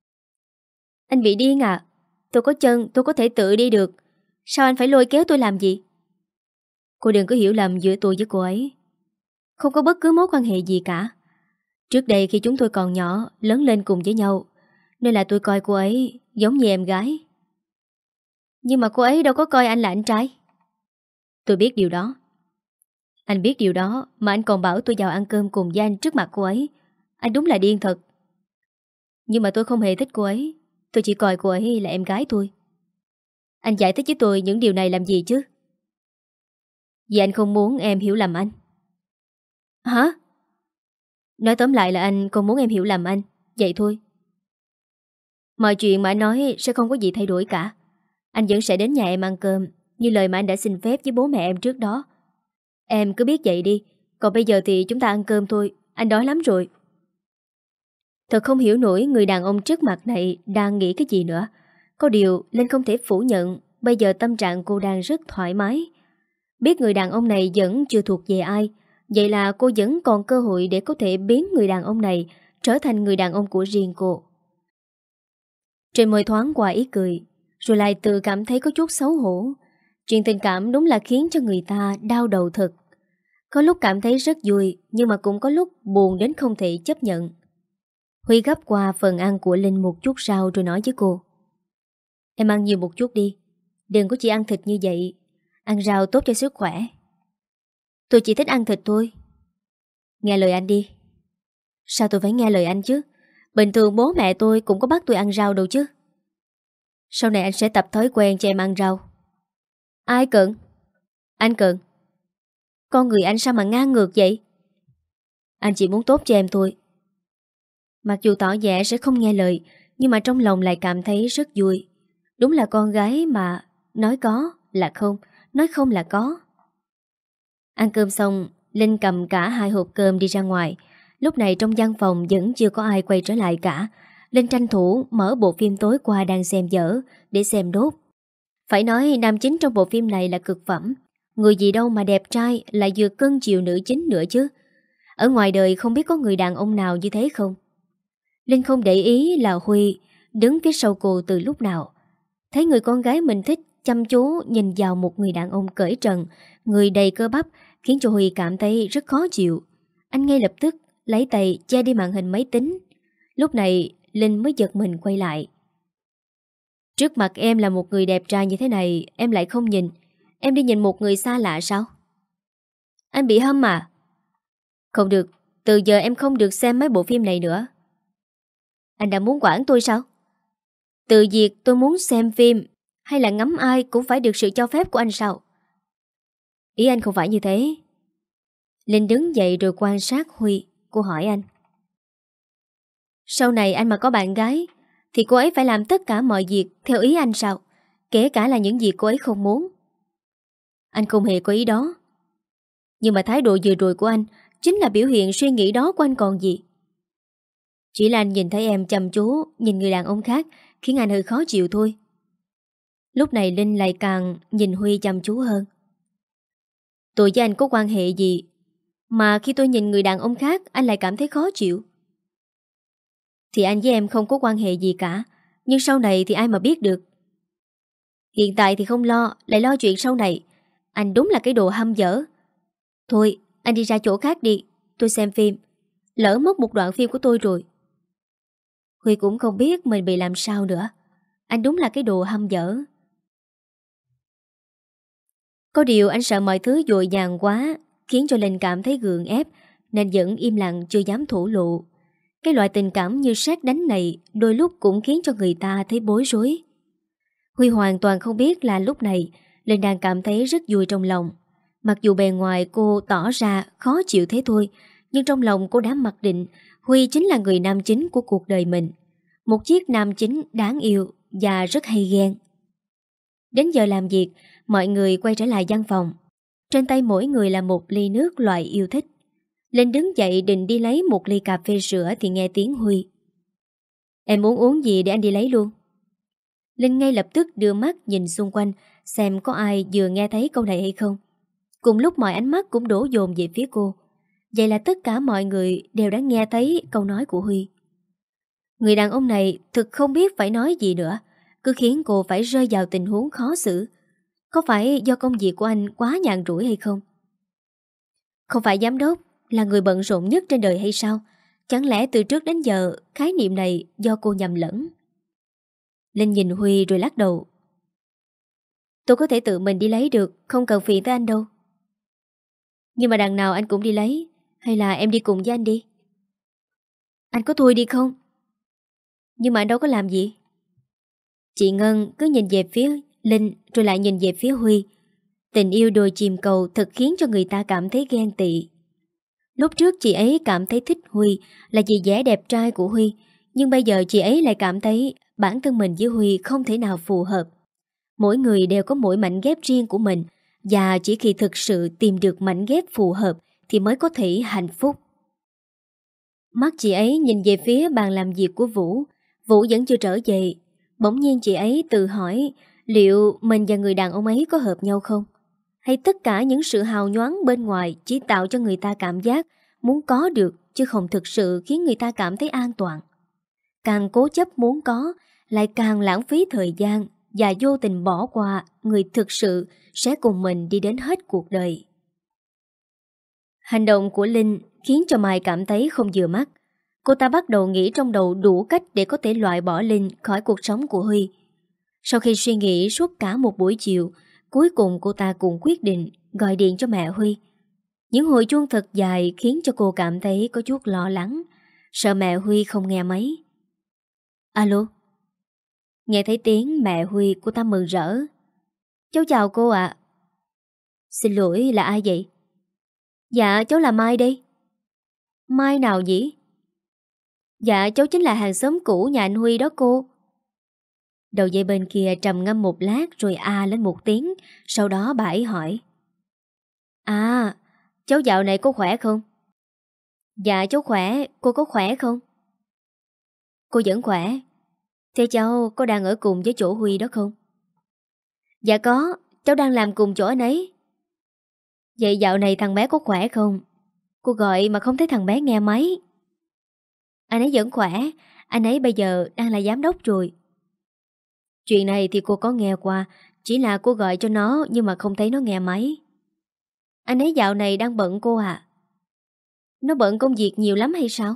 Anh bị điên à? Tôi có chân, tôi có thể tự đi được. Sao anh phải lôi kéo tôi làm gì? Cô đừng có hiểu lầm giữa tôi với cô ấy. Không có bất cứ mối quan hệ gì cả. Trước đây khi chúng tôi còn nhỏ, lớn lên cùng với nhau, nên là tôi coi cô ấy giống như em gái. Nhưng mà cô ấy đâu có coi anh là anh trai. Tôi biết điều đó. Anh biết điều đó mà anh còn bảo tôi vào ăn cơm cùng với anh trước mặt cô ấy. Anh đúng là điên thật. Nhưng mà tôi không hề thích cô ấy. Tôi chỉ coi cô ấy là em gái thôi. Anh giải thích với tôi những điều này làm gì chứ? Vì anh không muốn em hiểu lầm anh. Hả? Nói tóm lại là anh không muốn em hiểu lầm anh. Vậy thôi. Mọi chuyện mà anh nói sẽ không có gì thay đổi cả. Anh vẫn sẽ đến nhà em ăn cơm như lời mà anh đã xin phép với bố mẹ em trước đó. Em cứ biết vậy đi. Còn bây giờ thì chúng ta ăn cơm thôi. Anh đói lắm rồi. Thật không hiểu nổi người đàn ông trước mặt này đang nghĩ cái gì nữa. Có điều Linh không thể phủ nhận bây giờ tâm trạng cô đang rất thoải mái. Biết người đàn ông này vẫn chưa thuộc về ai, vậy là cô vẫn còn cơ hội để có thể biến người đàn ông này trở thành người đàn ông của riêng cô. Trên môi thoáng qua ý cười, rồi lại tự cảm thấy có chút xấu hổ. Chuyện tình cảm đúng là khiến cho người ta đau đầu thật. Có lúc cảm thấy rất vui, nhưng mà cũng có lúc buồn đến không thể chấp nhận. Huy gấp qua phần ăn của Linh một chút rau rồi nói với cô: Em ăn nhiều một chút đi. Đừng có chỉ ăn thịt như vậy. Ăn rau tốt cho sức khỏe. Tôi chỉ thích ăn thịt thôi. Nghe lời anh đi. Sao tôi phải nghe lời anh chứ? Bình thường bố mẹ tôi cũng có bắt tôi ăn rau đâu chứ. Sau này anh sẽ tập thói quen cho em ăn rau. Ai cần? Anh cần. Con người anh sao mà ngang ngược vậy? Anh chỉ muốn tốt cho em thôi. Mặc dù tỏ vẻ sẽ không nghe lời, nhưng mà trong lòng lại cảm thấy rất vui. Đúng là con gái mà nói có là không, nói không là có. Ăn cơm xong, Linh cầm cả hai hộp cơm đi ra ngoài. Lúc này trong văn phòng vẫn chưa có ai quay trở lại cả. Linh tranh thủ mở bộ phim tối qua đang xem dở để xem đốt. Phải nói nam chính trong bộ phim này là cực phẩm. Người gì đâu mà đẹp trai, lại vừa cưng chiều nữ chính nữa chứ. Ở ngoài đời không biết có người đàn ông nào như thế không. Linh không để ý là Huy đứng phía sau cô từ lúc nào. Thấy người con gái mình thích chăm chú nhìn vào một người đàn ông cởi trần, người đầy cơ bắp, khiến cho Huy cảm thấy rất khó chịu. Anh ngay lập tức lấy tay che đi màn hình máy tính. Lúc này Linh mới giật mình quay lại. Trước mặt em là một người đẹp trai như thế này, em lại không nhìn. Em đi nhìn một người xa lạ sao? Anh bị hâm à? Không được, từ giờ em không được xem mấy bộ phim này nữa. Anh đã muốn quản tôi sao? Từ việc tôi muốn xem phim hay là ngắm ai cũng phải được sự cho phép của anh sao? Ý anh không phải như thế. Linh đứng dậy rồi quan sát Huy. Cô hỏi anh: Sau này anh mà có bạn gái thì cô ấy phải làm tất cả mọi việc theo ý anh sao? Kể cả là những gì cô ấy không muốn. Anh không hề có ý đó. Nhưng mà thái độ vừa rồi của anh chính là biểu hiện suy nghĩ đó của anh còn gì. Chỉ là anh nhìn thấy em chăm chú nhìn người đàn ông khác khiến anh hơi khó chịu thôi. Lúc này Linh lại càng nhìn Huy chăm chú hơn. Tôi với anh có quan hệ gì mà khi tôi nhìn người đàn ông khác anh lại cảm thấy khó chịu? Thì anh với em không có quan hệ gì cả, nhưng sau này thì ai mà biết được. Hiện tại thì không lo, lại lo chuyện sau này. Anh đúng là cái đồ hăm dở. Thôi, anh đi ra chỗ khác đi, tôi xem phim. Lỡ mất một đoạn phim của tôi rồi. Huy cũng không biết mình bị làm sao nữa. Anh đúng là cái đồ hăm dở. Có điều anh sợ mọi thứ dội dàng quá, khiến cho Linh cảm thấy gượng ép, nên vẫn im lặng chưa dám thổ lộ. Cái loại tình cảm như sét đánh này đôi lúc cũng khiến cho người ta thấy bối rối. Huy hoàn toàn không biết là lúc này Linh đang cảm thấy rất vui trong lòng. Mặc dù bề ngoài cô tỏ ra khó chịu thế thôi, nhưng trong lòng cô đã mặc định Huy chính là người nam chính của cuộc đời mình. Một chiếc nam chính đáng yêu và rất hay ghen. Đến giờ làm việc, mọi người quay trở lại văn phòng. Trên tay mỗi người là một ly nước loại yêu thích. Linh đứng dậy định đi lấy một ly cà phê sữa thì nghe tiếng Huy. Em muốn uống gì để anh đi lấy luôn? Linh ngay lập tức đưa mắt nhìn xung quanh xem có ai vừa nghe thấy câu này hay không. Cùng lúc mọi ánh mắt cũng đổ dồn về phía cô. Vậy là tất cả mọi người đều đã nghe thấy câu nói của Huy. Người đàn ông này thực không biết phải nói gì nữa, cứ khiến cô phải rơi vào tình huống khó xử. Có phải do công việc của anh quá nhàn rỗi hay không? Không phải giám đốc là người bận rộn nhất trên đời hay sao? Chẳng lẽ từ trước đến giờ khái niệm này do cô nhầm lẫn? Linh nhìn Huy rồi lắc đầu. Tôi có thể tự mình đi lấy được, không cần phiền tới anh đâu. Nhưng mà đằng nào anh cũng đi lấy, hay là em đi cùng với anh đi? Anh có thôi đi không? Nhưng mà anh đâu có làm gì. Chị Ngân cứ nhìn về phía Linh rồi lại nhìn về phía Huy. Tình yêu đôi chìm cầu thật khiến cho người ta cảm thấy ghen tị. Lúc trước chị ấy cảm thấy thích Huy là vì vẻ đẹp trai của Huy, nhưng bây giờ chị ấy lại cảm thấy bản thân mình với Huy không thể nào phù hợp. Mỗi người đều có mỗi mảnh ghép riêng của mình, và chỉ khi thực sự tìm được mảnh ghép phù hợp thì mới có thể hạnh phúc. Mắt chị ấy nhìn về phía bàn làm việc của Vũ. Vũ vẫn chưa trở về. Bỗng nhiên chị ấy tự hỏi liệu mình và người đàn ông ấy có hợp nhau không? Hay tất cả những sự hào nhoáng bên ngoài chỉ tạo cho người ta cảm giác muốn có được, chứ không thực sự khiến người ta cảm thấy an toàn. Càng cố chấp muốn có, lại càng lãng phí thời gian và vô tình bỏ qua người thực sự sẽ cùng mình đi đến hết cuộc đời. Hành động của Linh khiến cho Mai cảm thấy không vừa mắt. Cô ta bắt đầu nghĩ trong đầu đủ cách để có thể loại bỏ Linh khỏi cuộc sống của Huy. Sau khi suy nghĩ suốt cả một buổi chiều, cuối cùng cô ta cũng quyết định gọi điện cho mẹ Huy. Những hồi chuông thật dài khiến cho cô cảm thấy có chút lo lắng, sợ mẹ Huy không nghe máy. Alo. Nghe thấy tiếng mẹ Huy, cô ta mừng rỡ. Cháu chào cô ạ. Xin lỗi, là ai vậy? Dạ cháu là Mai đây. Mai nào nhỉ? Dạ cháu chính là hàng xóm cũ nhà anh Huy đó cô. Đầu dây bên kia trầm ngâm một lát rồi a lên một tiếng. Sau đó bà ấy hỏi. À, cháu dạo này có khỏe không? Dạ cháu khỏe, cô có khỏe không? Cô vẫn khỏe. Thế cháu có đang ở cùng với chỗ Huy đó không? Dạ có, cháu đang làm cùng chỗ anh ấy. Vậy dạo này thằng bé có khỏe không? Cô gọi mà không thấy thằng bé nghe máy. Anh ấy vẫn khỏe, anh ấy bây giờ đang là giám đốc rồi. Chuyện này thì cô có nghe qua, chỉ là cô gọi cho nó nhưng mà không thấy nó nghe máy. Anh ấy dạo này đang bận cô à? Nó bận công việc nhiều lắm hay sao?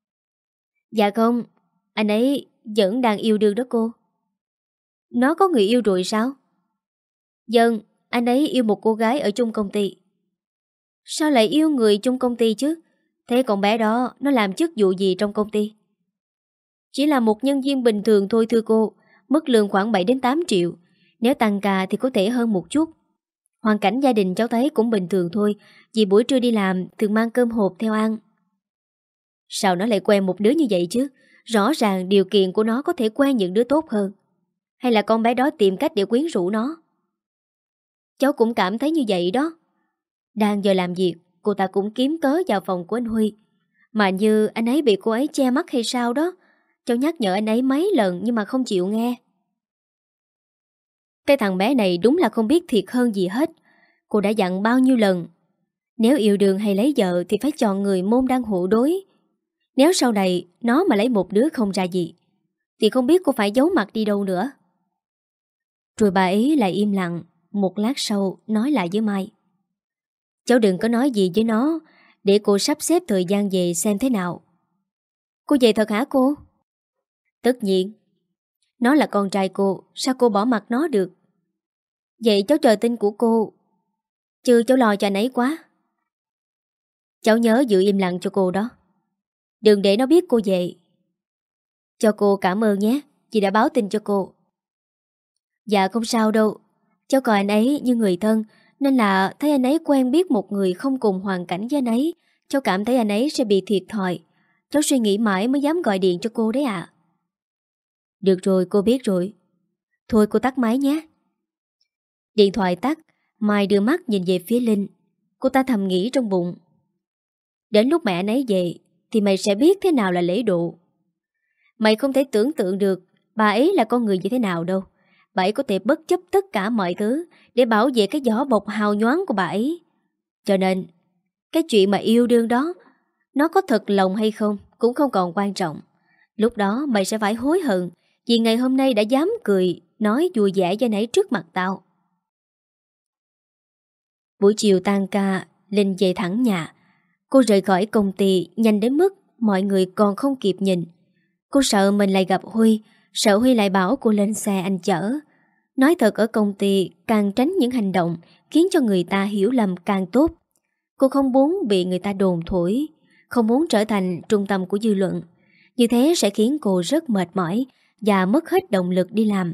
Dạ không, anh ấy vẫn đang yêu đương đó cô. Nó có người yêu rồi sao? Vâng, anh ấy yêu một cô gái ở chung công ty. Sao lại yêu người chung công ty chứ? Thế con bé đó nó làm chức vụ gì trong công ty? Chỉ là một nhân viên bình thường thôi thưa cô. Mức lương khoảng bảy đến tám triệu. Nếu tăng ca thì có thể hơn một chút. Hoàn cảnh gia đình cháu thấy cũng bình thường thôi. Vì buổi trưa đi làm thường mang cơm hộp theo ăn. Sao nó lại quen một đứa như vậy chứ? Rõ ràng điều kiện của nó có thể quen những đứa tốt hơn. Hay là con bé đó tìm cách để quyến rũ nó? Cháu cũng cảm thấy như vậy đó. Đang giờ làm việc, cô ta cũng kiếm cớ vào phòng của anh Huy. Mà như anh ấy bị cô ấy che mắt hay sao đó. Cháu nhắc nhở anh ấy mấy lần nhưng mà không chịu nghe. Cái thằng bé này đúng là không biết thiệt hơn gì hết. Cô đã dặn bao nhiêu lần, nếu yêu đương hay lấy vợ thì phải chọn người môn đăng hộ đối. Nếu sau này nó mà lấy một đứa không ra gì thì không biết cô phải giấu mặt đi đâu nữa. Rồi bà ấy lại im lặng. Một lát sau nói lại với Mai: Cháu đừng có nói gì với nó, để cô sắp xếp thời gian về xem thế nào. Cô về thật hả cô? Tất nhiên. Nó là con trai cô, sao cô bỏ mặt nó được? Vậy cháu chờ tin của cô, chứ cháu lo cho anh ấy quá. Cháu nhớ giữ im lặng cho cô đó. Đừng để nó biết cô về. Cho cô cảm ơn nhé, chị đã báo tin cho cô. Dạ không sao đâu. Cháu coi anh ấy như người thân, nên là thấy anh ấy quen biết một người không cùng hoàn cảnh với anh ấy, cháu cảm thấy anh ấy sẽ bị thiệt thòi. Cháu suy nghĩ mãi mới dám gọi điện cho cô đấy ạ. Được rồi, cô biết rồi. Thôi cô tắt máy nhé. Điện thoại tắt, Mai đưa mắt nhìn về phía Linh. Cô ta thầm nghĩ trong bụng: đến lúc mẹ anh ấy về thì mày sẽ biết thế nào là lễ độ. Mày không thể tưởng tượng được bà ấy là con người như thế nào đâu. Bà ấy có thể bất chấp tất cả mọi thứ để bảo vệ cái vỏ bọc hào nhoáng của bà ấy. Cho nên cái chuyện mà yêu đương đó, nó có thật lòng hay không cũng không còn quan trọng. Lúc đó mày sẽ phải hối hận vì ngày hôm nay đã dám cười, nói vui vẻ với nãy trước mặt tao. Buổi chiều tan ca, Linh về thẳng nhà. Cô rời khỏi công ty nhanh đến mức mọi người còn không kịp nhìn. Cô sợ mình lại gặp Huy, sợ Huy lại bảo cô lên xe anh chở. Nói thật, ở công ty càng tránh những hành động khiến cho người ta hiểu lầm càng tốt. Cô không muốn bị người ta đồn thổi, không muốn trở thành trung tâm của dư luận. Như thế sẽ khiến cô rất mệt mỏi và mất hết động lực đi làm.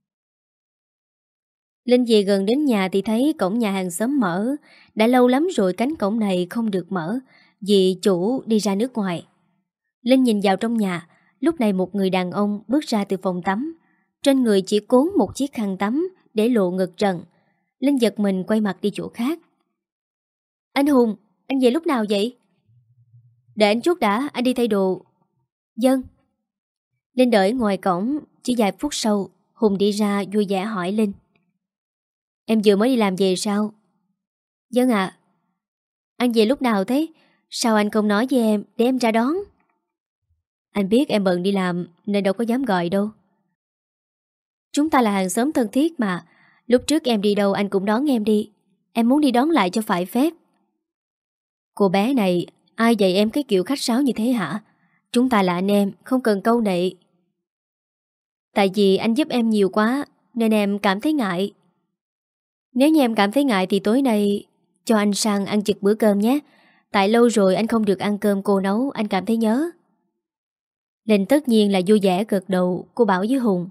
Linh về gần đến nhà thì thấy cổng nhà hàng xóm mở. Đã lâu lắm rồi cánh cổng này không được mở vì chủ đi ra nước ngoài. Linh nhìn vào trong nhà. Lúc này một người đàn ông bước ra từ phòng tắm. Trên người chỉ cuốn một chiếc khăn tắm để lộ ngực trần. Linh giật mình quay mặt đi chỗ khác. Anh Hùng, anh về lúc nào vậy? Để anh chút đã, anh đi thay đồ. Dân. Linh đợi ngoài cổng. Chỉ vài phút sau Hùng đi ra vui vẻ hỏi Linh: Em vừa mới đi làm về sao? Dân ạ. À. Anh về lúc nào thế? Sao anh không nói với em để em ra đón? Anh biết em bận đi làm nên đâu có dám gọi đâu. Chúng ta là hàng xóm thân thiết mà. Lúc trước em đi đâu anh cũng đón em đi. Em muốn đi đón lại cho phải phép. Cô bé này, ai dạy em cái kiểu khách sáo như thế hả? Chúng ta là anh em, không cần câu nệ. Tại vì anh giúp em nhiều quá nên em cảm thấy ngại. Nếu như em cảm thấy ngại thì tối nay cho anh sang ăn trực bữa cơm nhé. Tại lâu rồi anh không được ăn cơm cô nấu, anh cảm thấy nhớ. Linh tất nhiên là vui vẻ gật đầu. Cô bảo với Hùng: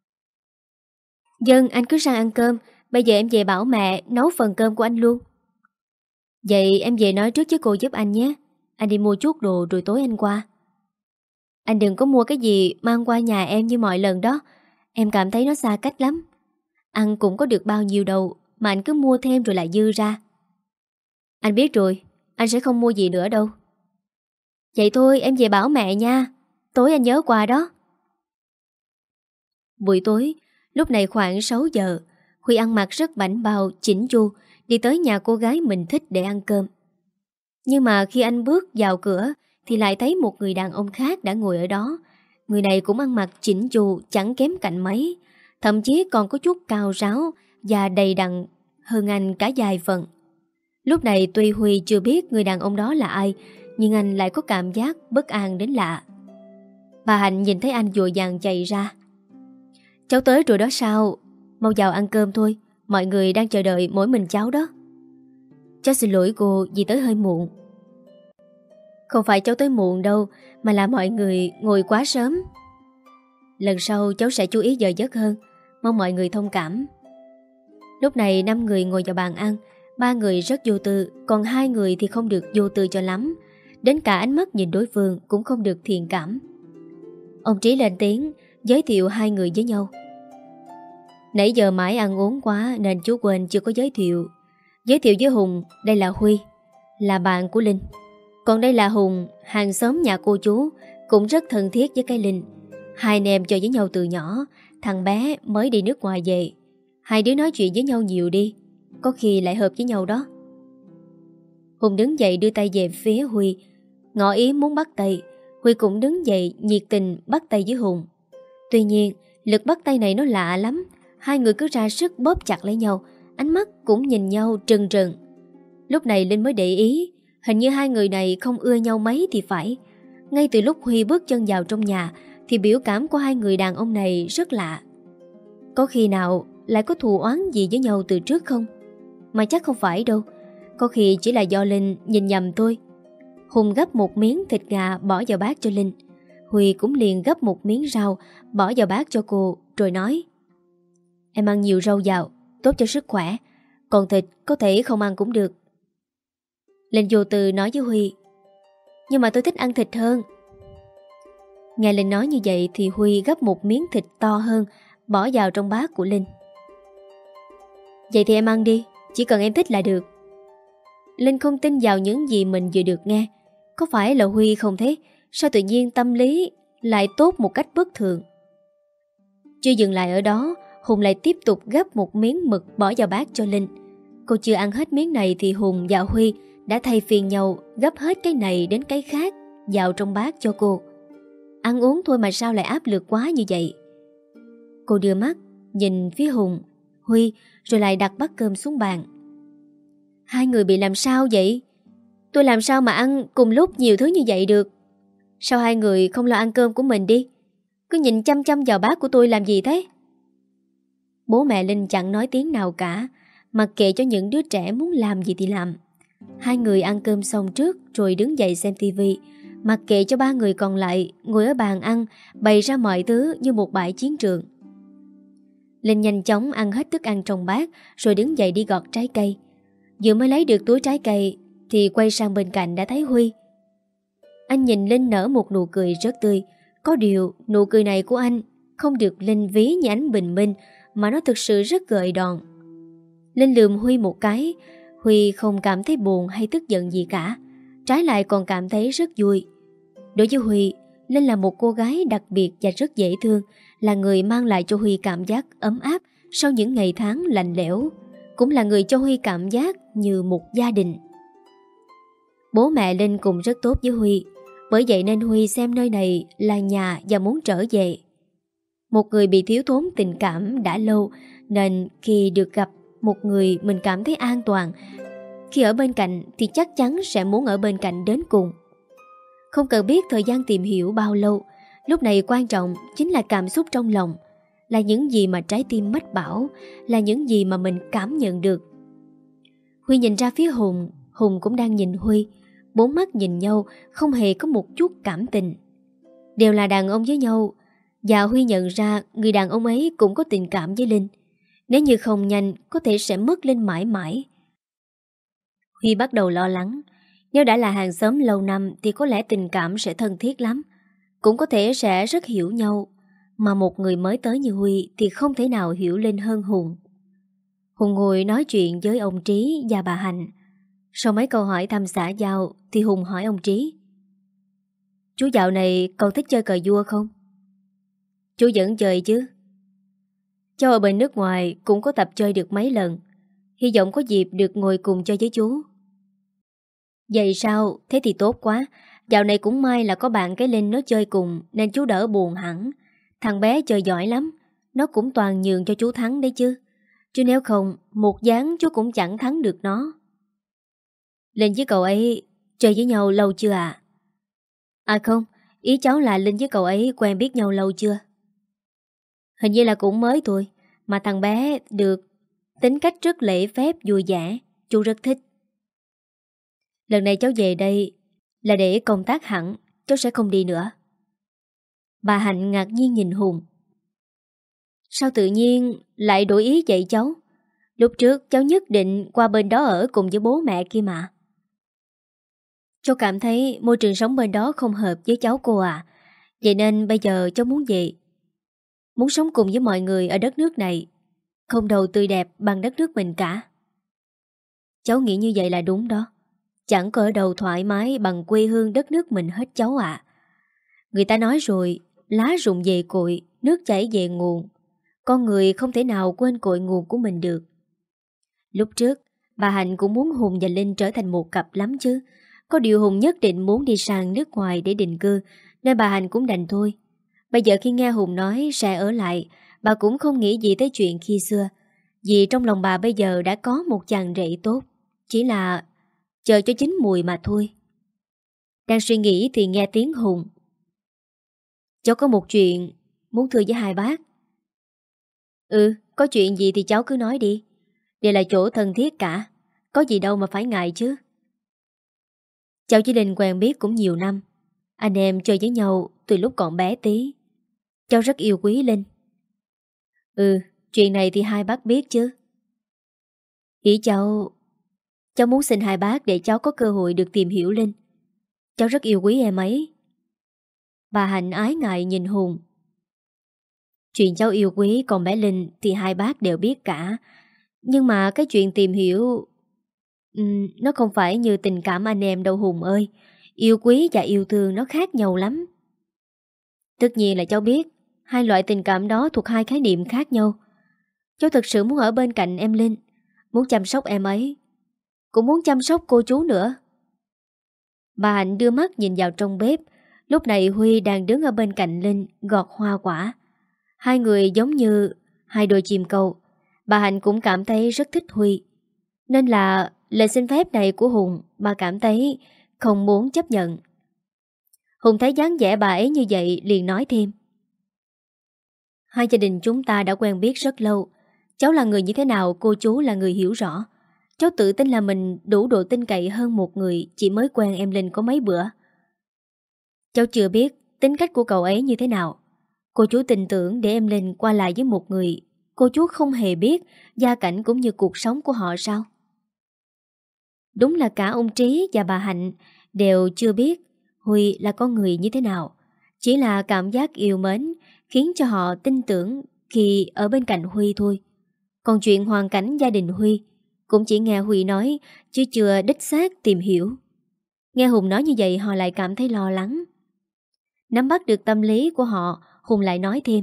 Dân, anh cứ sang ăn cơm. Bây giờ em về bảo mẹ nấu phần cơm của anh luôn. Vậy em về nói trước với cô giúp anh nhé. Anh đi mua chút đồ rồi tối anh qua. Anh đừng có mua cái gì mang qua nhà em như mọi lần đó. Em cảm thấy nó xa cách lắm. Ăn cũng có được bao nhiêu đâu mà anh cứ mua thêm rồi lại dư ra. Anh biết rồi, anh sẽ không mua gì nữa đâu. Vậy thôi em về bảo mẹ nha. Tối anh nhớ qua đó. Buổi tối, lúc này khoảng sáu giờ, Huy ăn mặc rất bảnh bao, chỉnh chu, đi tới nhà cô gái mình thích để ăn cơm. Nhưng mà khi anh bước vào cửa thì lại thấy một người đàn ông khác đã ngồi ở đó. Người này cũng ăn mặc chỉnh chu, chẳng kém cạnh mấy, thậm chí còn có chút cao ráo và đầy đặn hơn anh cả vài phần. Lúc này tuy Huy chưa biết người đàn ông đó là ai, nhưng anh lại có cảm giác bất an đến lạ. Bà Hạnh nhìn thấy anh vội vàng chạy ra. Cháu tới rồi đó sao? Mau vào ăn cơm thôi, mọi người đang chờ đợi mỗi mình cháu đó. Cháu xin lỗi cô vì tới hơi muộn. Không phải cháu tới muộn đâu, mà là mọi người ngồi quá sớm. Lần sau cháu sẽ chú ý giờ giấc hơn, mong mọi người thông cảm. Lúc này năm người ngồi vào bàn ăn. Ba người rất vô tư, còn hai người thì không được vô tư cho lắm. Đến cả ánh mắt nhìn đối phương cũng không được thiện cảm. Ông Trí lên tiếng giới thiệu hai người với nhau. Nãy giờ mãi ăn uống quá nên chú quên chưa có giới thiệu. Giới thiệu với Hùng, đây là Huy, là bạn của Linh. Còn đây là Hùng, hàng xóm nhà cô chú, cũng rất thân thiết với cái Linh. Hai anh em chơi với nhau từ nhỏ. Thằng bé mới đi nước ngoài về. Hai đứa nói chuyện với nhau nhiều đi. có khi lại hợp với nhau đó. Hùng đứng dậy đưa tay về phía Huy, ngỏ ý muốn bắt tay. Huy cũng đứng dậy nhiệt tình bắt tay với Hùng. Tuy nhiên lực bắt tay này nó lạ lắm. Hai người cứ ra sức bóp chặt lấy nhau, ánh mắt cũng nhìn nhau trừng trừng. Lúc này Linh mới để ý, hình như hai người này không ưa nhau mấy thì phải. Ngay từ lúc Huy bước chân vào trong nhà thì biểu cảm của hai người đàn ông này rất lạ. Có khi nào lại có thù oán gì với nhau từ trước không? Mà chắc không phải đâu. Có khi chỉ là do Linh nhìn nhầm thôi. Hùng gấp một miếng thịt gà bỏ vào bát cho Linh. Huy cũng liền gấp một miếng rau bỏ vào bát cho cô, rồi nói: Em ăn nhiều rau vào, tốt cho sức khỏe. Còn thịt có thể không ăn cũng được. Linh vô tư nói với Huy: Nhưng mà tôi thích ăn thịt hơn. Nghe Linh nói như vậy thì Huy gấp một miếng thịt to hơn bỏ vào trong bát của Linh. Vậy thì em ăn đi, chỉ cần em thích là được. Linh không tin vào những gì mình vừa được nghe. Có phải là Huy không thế? Sao tự nhiên tâm lý lại tốt một cách bất thường? Chưa dừng lại ở đó, Hùng lại tiếp tục gấp một miếng mực bỏ vào bát cho Linh. Cô chưa ăn hết miếng này thì Hùng và Huy đã thay phiên nhau gấp hết cái này đến cái khác vào trong bát cho cô. Ăn uống thôi mà sao lại áp lực quá như vậy? Cô đưa mắt nhìn phía Hùng, Huy, rồi lại đặt bát cơm xuống bàn. Hai người bị làm sao vậy? Tôi làm sao mà ăn cùng lúc nhiều thứ như vậy được? Sao hai người không lo ăn cơm của mình đi? Cứ nhìn chăm chăm vào bát của tôi làm gì thế? Bố mẹ Linh chẳng nói tiếng nào cả, mặc kệ cho những đứa trẻ muốn làm gì thì làm. Hai người ăn cơm xong trước rồi đứng dậy xem tivi, mặc kệ cho ba người còn lại ngồi ở bàn ăn bày ra mọi thứ như một bãi chiến trường. Linh nhanh chóng ăn hết thức ăn trong bát rồi đứng dậy đi gọt trái cây. Vừa mới lấy được túi trái cây thì quay sang bên cạnh đã thấy Huy. Anh nhìn Linh nở một nụ cười rất tươi. Có điều nụ cười này của anh không được Linh ví như ánh bình minh, mà nó thực sự rất gợi đòn. Linh lườm Huy một cái. Huy không cảm thấy buồn hay tức giận gì cả, trái lại còn cảm thấy rất vui. Đối với Huy, Linh là một cô gái đặc biệt và rất dễ thương, là người mang lại cho Huy cảm giác ấm áp sau những ngày tháng lạnh lẽo, cũng là người cho Huy cảm giác như một gia đình. Bố mẹ Linh cũng rất tốt với Huy, bởi vậy nên Huy xem nơi này là nhà và muốn trở về. Một người bị thiếu thốn tình cảm đã lâu, nên khi được gặp một người mình cảm thấy an toàn, khi ở bên cạnh thì chắc chắn sẽ muốn ở bên cạnh đến cùng. Không cần biết thời gian tìm hiểu bao lâu, lúc này quan trọng chính là cảm xúc trong lòng, là những gì mà trái tim mách bảo, là những gì mà mình cảm nhận được. Huy nhìn ra phía Hùng, Hùng cũng đang nhìn Huy. Bốn mắt nhìn nhau, không hề có một chút cảm tình. Đều là đàn ông với nhau, và Huy nhận ra người đàn ông ấy cũng có tình cảm với Linh. Nếu như không nhanh, có thể sẽ mất Linh mãi mãi. Huy bắt đầu lo lắng. Nếu đã là hàng xóm lâu năm thì có lẽ tình cảm sẽ thân thiết lắm, cũng có thể sẽ rất hiểu nhau. Mà một người mới tới như Huy thì không thể nào hiểu Linh hơn Hùng. Hùng ngồi nói chuyện với ông Trí và bà Hạnh. Sau mấy câu hỏi thăm xã giao thì Hùng hỏi ông Trí: Chú dạo này còn thích chơi cờ vua không? Chú vẫn chơi chứ. Cháu ở bên nước ngoài cũng có tập chơi được mấy lần. Hy vọng có dịp được ngồi cùng chơi với chú. Vậy sao? Thế thì tốt quá. Dạo này cũng may là có bạn cái Linh nó chơi cùng, nên chú đỡ buồn hẳn. Thằng bé chơi giỏi lắm, nó cũng toàn nhường cho chú thắng đấy chứ. Chứ nếu không, một ván chú cũng chẳng thắng được nó. Linh với cậu ấy chơi với nhau lâu chưa ạ? À? À không, ý cháu là Linh với cậu ấy quen biết nhau lâu chưa? Hình như là cũng mới thôi. Mà thằng bé được tính cách rất lễ phép vui vẻ, chú rất thích. Lần này cháu về đây là để công tác hẳn, cháu sẽ không đi nữa. Bà Hạnh ngạc nhiên nhìn Hùng. Sao tự nhiên lại đổi ý vậy cháu? Lúc trước cháu nhất định qua bên đó ở cùng với bố mẹ kia mà. Cháu cảm thấy môi trường sống bên đó không hợp với cháu cô à. Vậy nên bây giờ cháu muốn về. Muốn sống cùng với mọi người ở đất nước này. Không đâu tươi đẹp bằng đất nước mình cả. Cháu nghĩ như vậy là đúng đó. Chẳng có ở đâu thoải mái bằng quê hương đất nước mình hết cháu ạ. Người ta nói rồi, lá rụng về cội, nước chảy về nguồn. Con người không thể nào quên cội nguồn của mình được. Lúc trước, bà Hạnh cũng muốn Hùng và Linh trở thành một cặp lắm chứ. Có điều Hùng nhất định muốn đi sang nước ngoài để định cư, nên bà Hạnh cũng đành thôi. Bây giờ khi nghe Hùng nói sẽ ở lại, bà cũng không nghĩ gì tới chuyện khi xưa. Vì trong lòng bà bây giờ đã có một chàng rể tốt, chỉ là chờ cho chín mùi mà thôi. Đang suy nghĩ thì nghe tiếng Hùng. Cháu có một chuyện muốn thưa với hai bác. Ừ, có chuyện gì thì cháu cứ nói đi. Đây là chỗ thân thiết cả, có gì đâu mà phải ngại chứ. Cháu với Linh quen biết cũng nhiều năm. Anh em chơi với nhau từ lúc còn bé tí. Cháu rất yêu quý Linh. Ừ, chuyện này thì hai bác biết chứ. Ý cháu... Cháu muốn xin hai bác để cháu có cơ hội được tìm hiểu Linh. Cháu rất yêu quý em ấy. Bà Hạnh ái ngại nhìn Hùng. Chuyện cháu yêu quý còn bé Linh thì hai bác đều biết cả. Nhưng mà cái chuyện tìm hiểu... Ừm, nó không phải như tình cảm anh em đâu Hùng ơi. Yêu quý và yêu thương nó khác nhau lắm. Tất nhiên là cháu biết hai loại tình cảm đó thuộc hai khái niệm khác nhau. Cháu thực sự muốn ở bên cạnh em Linh, muốn chăm sóc em ấy, cũng muốn chăm sóc cô chú nữa. Bà Hạnh đưa mắt nhìn vào trong bếp. Lúc này Huy đang đứng ở bên cạnh Linh gọt hoa quả. Hai người giống như hai đôi chim câu. Bà Hạnh cũng cảm thấy rất thích Huy, nên là lời xin phép này của Hùng bà cảm thấy không muốn chấp nhận. Hùng thấy dáng vẻ bà ấy như vậy liền nói thêm. Hai gia đình chúng ta đã quen biết rất lâu. Cháu là người như thế nào cô chú là người hiểu rõ. Cháu tự tin là mình đủ độ tin cậy hơn một người chỉ mới quen em Linh có mấy bữa. Cháu chưa biết tính cách của cậu ấy như thế nào. Cô chú tin tưởng để em Linh qua lại với một người cô chú không hề biết gia cảnh cũng như cuộc sống của họ sao? Đúng là cả ông Trí và bà Hạnh đều chưa biết Huy là con người như thế nào. Chỉ là cảm giác yêu mến khiến cho họ tin tưởng khi ở bên cạnh Huy thôi. Còn chuyện hoàn cảnh gia đình Huy cũng chỉ nghe Huy nói, chứ chưa đích xác tìm hiểu. Nghe Hùng nói như vậy họ lại cảm thấy lo lắng. Nắm bắt được tâm lý của họ, Hùng lại nói thêm.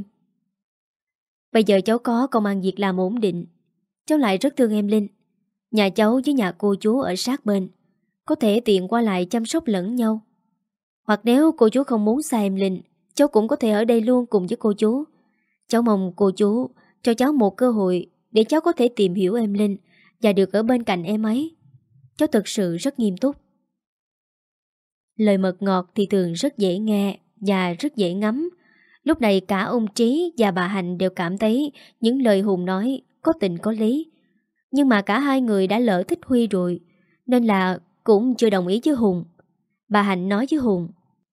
Bây giờ cháu có công ăn việc làm ổn định, cháu lại rất thương em Linh. Nhà cháu với nhà cô chú ở sát bên, có thể tiện qua lại chăm sóc lẫn nhau. Hoặc nếu cô chú không muốn xa em Linh, cháu cũng có thể ở đây luôn cùng với cô chú. Cháu mong cô chú cho cháu một cơ hội để cháu có thể tìm hiểu em Linh và được ở bên cạnh em ấy. Cháu thực sự rất nghiêm túc. Lời mật ngọt thì thường rất dễ nghe và rất dễ ngắm. Lúc này cả ông Trí và bà Hạnh đều cảm thấy những lời Hùng nói có tình có lý. Nhưng mà cả hai người đã lỡ thích Huy rồi, nên là cũng chưa đồng ý với Hùng. Bà Hạnh nói với Hùng.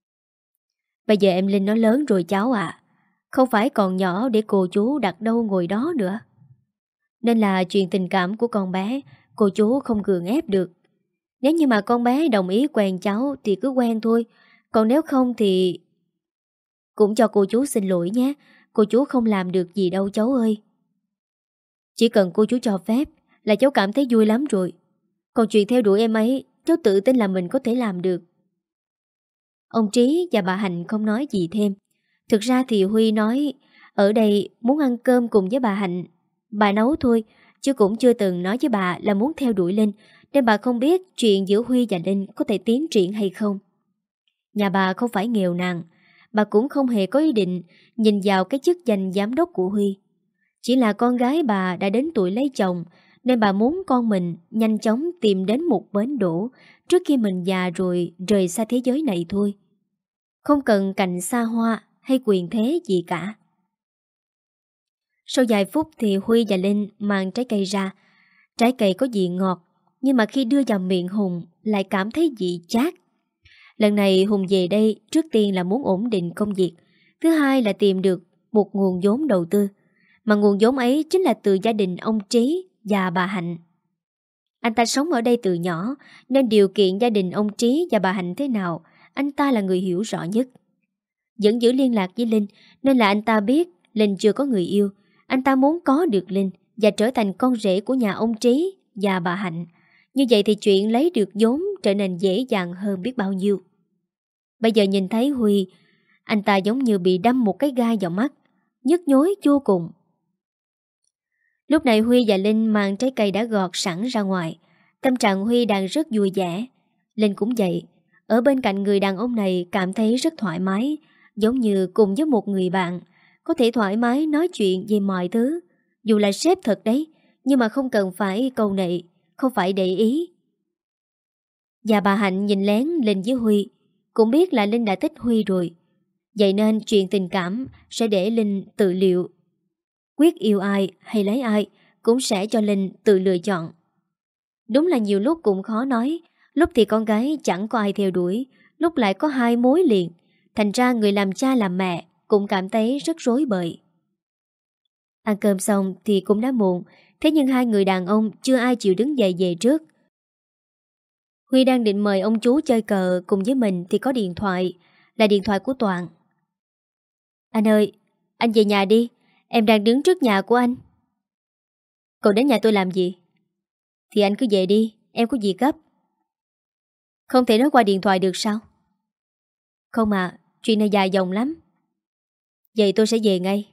Bây giờ em Linh nó lớn rồi cháu ạ, không phải còn nhỏ để cô chú đặt đâu ngồi đó nữa. Nên là chuyện tình cảm của con bé cô chú không gượng ép được. Nếu như mà con bé đồng ý quen cháu thì cứ quen thôi. Còn nếu không thì... Cũng cho cô chú xin lỗi nhé. Cô chú không làm được gì đâu cháu ơi. Chỉ cần cô chú cho phép là cháu cảm thấy vui lắm rồi. Còn chuyện theo đuổi em ấy, cháu tự tin là mình có thể làm được. Ông Trí và bà Hạnh không nói gì thêm. Thực ra thì Huy nói ở đây muốn ăn cơm cùng với bà Hạnh. Bà nấu thôi, chứ cũng chưa từng nói với bà là muốn theo đuổi Linh, nên bà không biết chuyện giữa Huy và Linh có thể tiến triển hay không. Nhà bà không phải nghèo nàn, bà cũng không hề có ý định nhìn vào cái chức danh giám đốc của Huy. Chỉ là con gái bà đã đến tuổi lấy chồng, nên bà muốn con mình nhanh chóng tìm đến một bến đỗ trước khi mình già rồi rời xa thế giới này thôi. Không cần cành xa hoa hay quyền thế gì cả. Sau vài phút thì Huy và Linh mang trái cây ra. Trái cây có vị ngọt, nhưng mà khi đưa vào miệng Hùng lại cảm thấy vị chát. Lần này Hùng về đây trước tiên là muốn ổn định công việc, thứ hai là tìm được một nguồn vốn đầu tư. Mà nguồn vốn ấy chính là từ gia đình ông Trí và bà Hạnh. Anh ta sống ở đây từ nhỏ, nên điều kiện gia đình ông Trí và bà Hạnh thế nào, anh ta là người hiểu rõ nhất. Vẫn giữ liên lạc với Linh, nên là anh ta biết Linh chưa có người yêu. Anh ta muốn có được Linh và trở thành con rể của nhà ông Trí và bà Hạnh. Như vậy thì chuyện lấy được vốn trở nên dễ dàng hơn biết bao nhiêu. Bây giờ nhìn thấy Huy, anh ta giống như bị đâm một cái gai vào mắt, nhức nhối vô cùng. Lúc này Huy và Linh mang trái cây đã gọt sẵn ra ngoài. Tâm trạng Huy đang rất vui vẻ. Linh cũng vậy. Ở bên cạnh người đàn ông này cảm thấy rất thoải mái, giống như cùng với một người bạn, có thể thoải mái nói chuyện về mọi thứ. Dù là sếp thật đấy, nhưng mà không cần phải câu nệ, không phải để ý. Và bà Hạnh nhìn lén Linh với Huy, cũng biết là Linh đã thích Huy rồi. Vậy nên chuyện tình cảm sẽ để Linh tự liệu. Quyết yêu ai hay lấy ai cũng sẽ cho Linh tự lựa chọn. Đúng là nhiều lúc cũng khó nói. Lúc thì con gái chẳng có ai theo đuổi, lúc lại có hai mối liền. Thành ra người làm cha làm mẹ cũng cảm thấy rất rối bời. Ăn cơm xong thì cũng đã muộn. Thế nhưng hai người đàn ông chưa ai chịu đứng dậy về trước. Huy đang định mời ông chú chơi cờ cùng với mình thì có điện thoại. Là điện thoại của Toàn. Anh ơi, anh về nhà đi. Em đang đứng trước nhà của anh. Cậu đến nhà tôi làm gì? Thì anh cứ về đi, em có gì gấp. Không thể nói qua điện thoại được sao? Không à, chuyện này dài dòng lắm. Vậy tôi sẽ về ngay.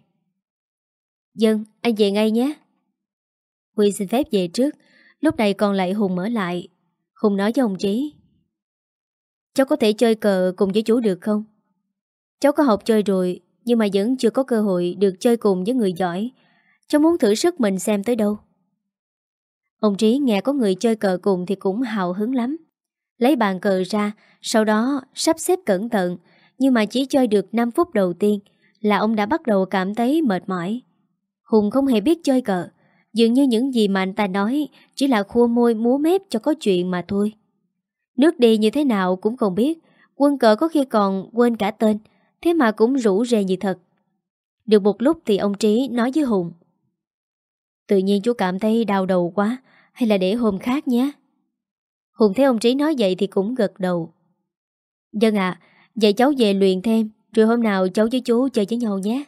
Dân, anh về ngay nhé. Huy xin phép về trước. Lúc này còn lại Hùng ở lại. Hùng nói với ông Trí: cháu có thể chơi cờ cùng với chú được không? Cháu có học chơi rồi, nhưng mà vẫn chưa có cơ hội được chơi cùng với người giỏi. Cháu muốn thử sức mình xem tới đâu. Ông Trí nghe có người chơi cờ cùng thì cũng hào hứng lắm. Lấy bàn cờ ra, sau đó sắp xếp cẩn thận. Nhưng mà chỉ chơi được năm phút đầu tiên là ông đã bắt đầu cảm thấy mệt mỏi. Hùng không hề biết chơi cờ. Dường như những gì mà anh ta nói chỉ là khua môi múa mép cho có chuyện mà thôi. Nước đi như thế nào cũng không biết. Quân cờ có khi còn quên cả tên. Thế mà cũng rủ rê như thật. Được một lúc thì ông Trí nói với Hùng: tự nhiên chú cảm thấy đau đầu quá, hay là để hôm khác nhé. Hùng thấy ông Trí nói vậy thì cũng gật đầu. Dân à, vậy cháu về luyện thêm, rồi hôm nào cháu với chú chơi với nhau nhé.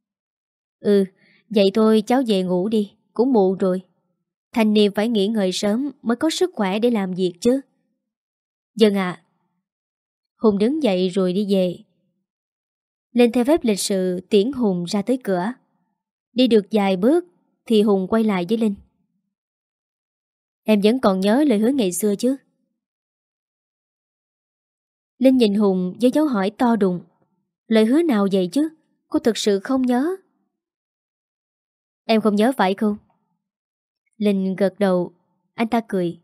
Ừ, vậy thôi cháu về ngủ đi, cũng muộn rồi. Thanh niên phải nghỉ ngơi sớm mới có sức khỏe để làm việc chứ. Dân à. Hùng đứng dậy rồi đi về. Lên theo phép lịch sự tiễn Hùng ra tới cửa. Đi được vài bước thì Hùng quay lại với Linh. Em vẫn còn nhớ lời hứa ngày xưa chứ? Linh nhìn Hùng với dấu hỏi to đùng. Lời hứa nào vậy chứ? Cô thực sự không nhớ. Em không nhớ phải không? Linh gật đầu. Anh ta cười.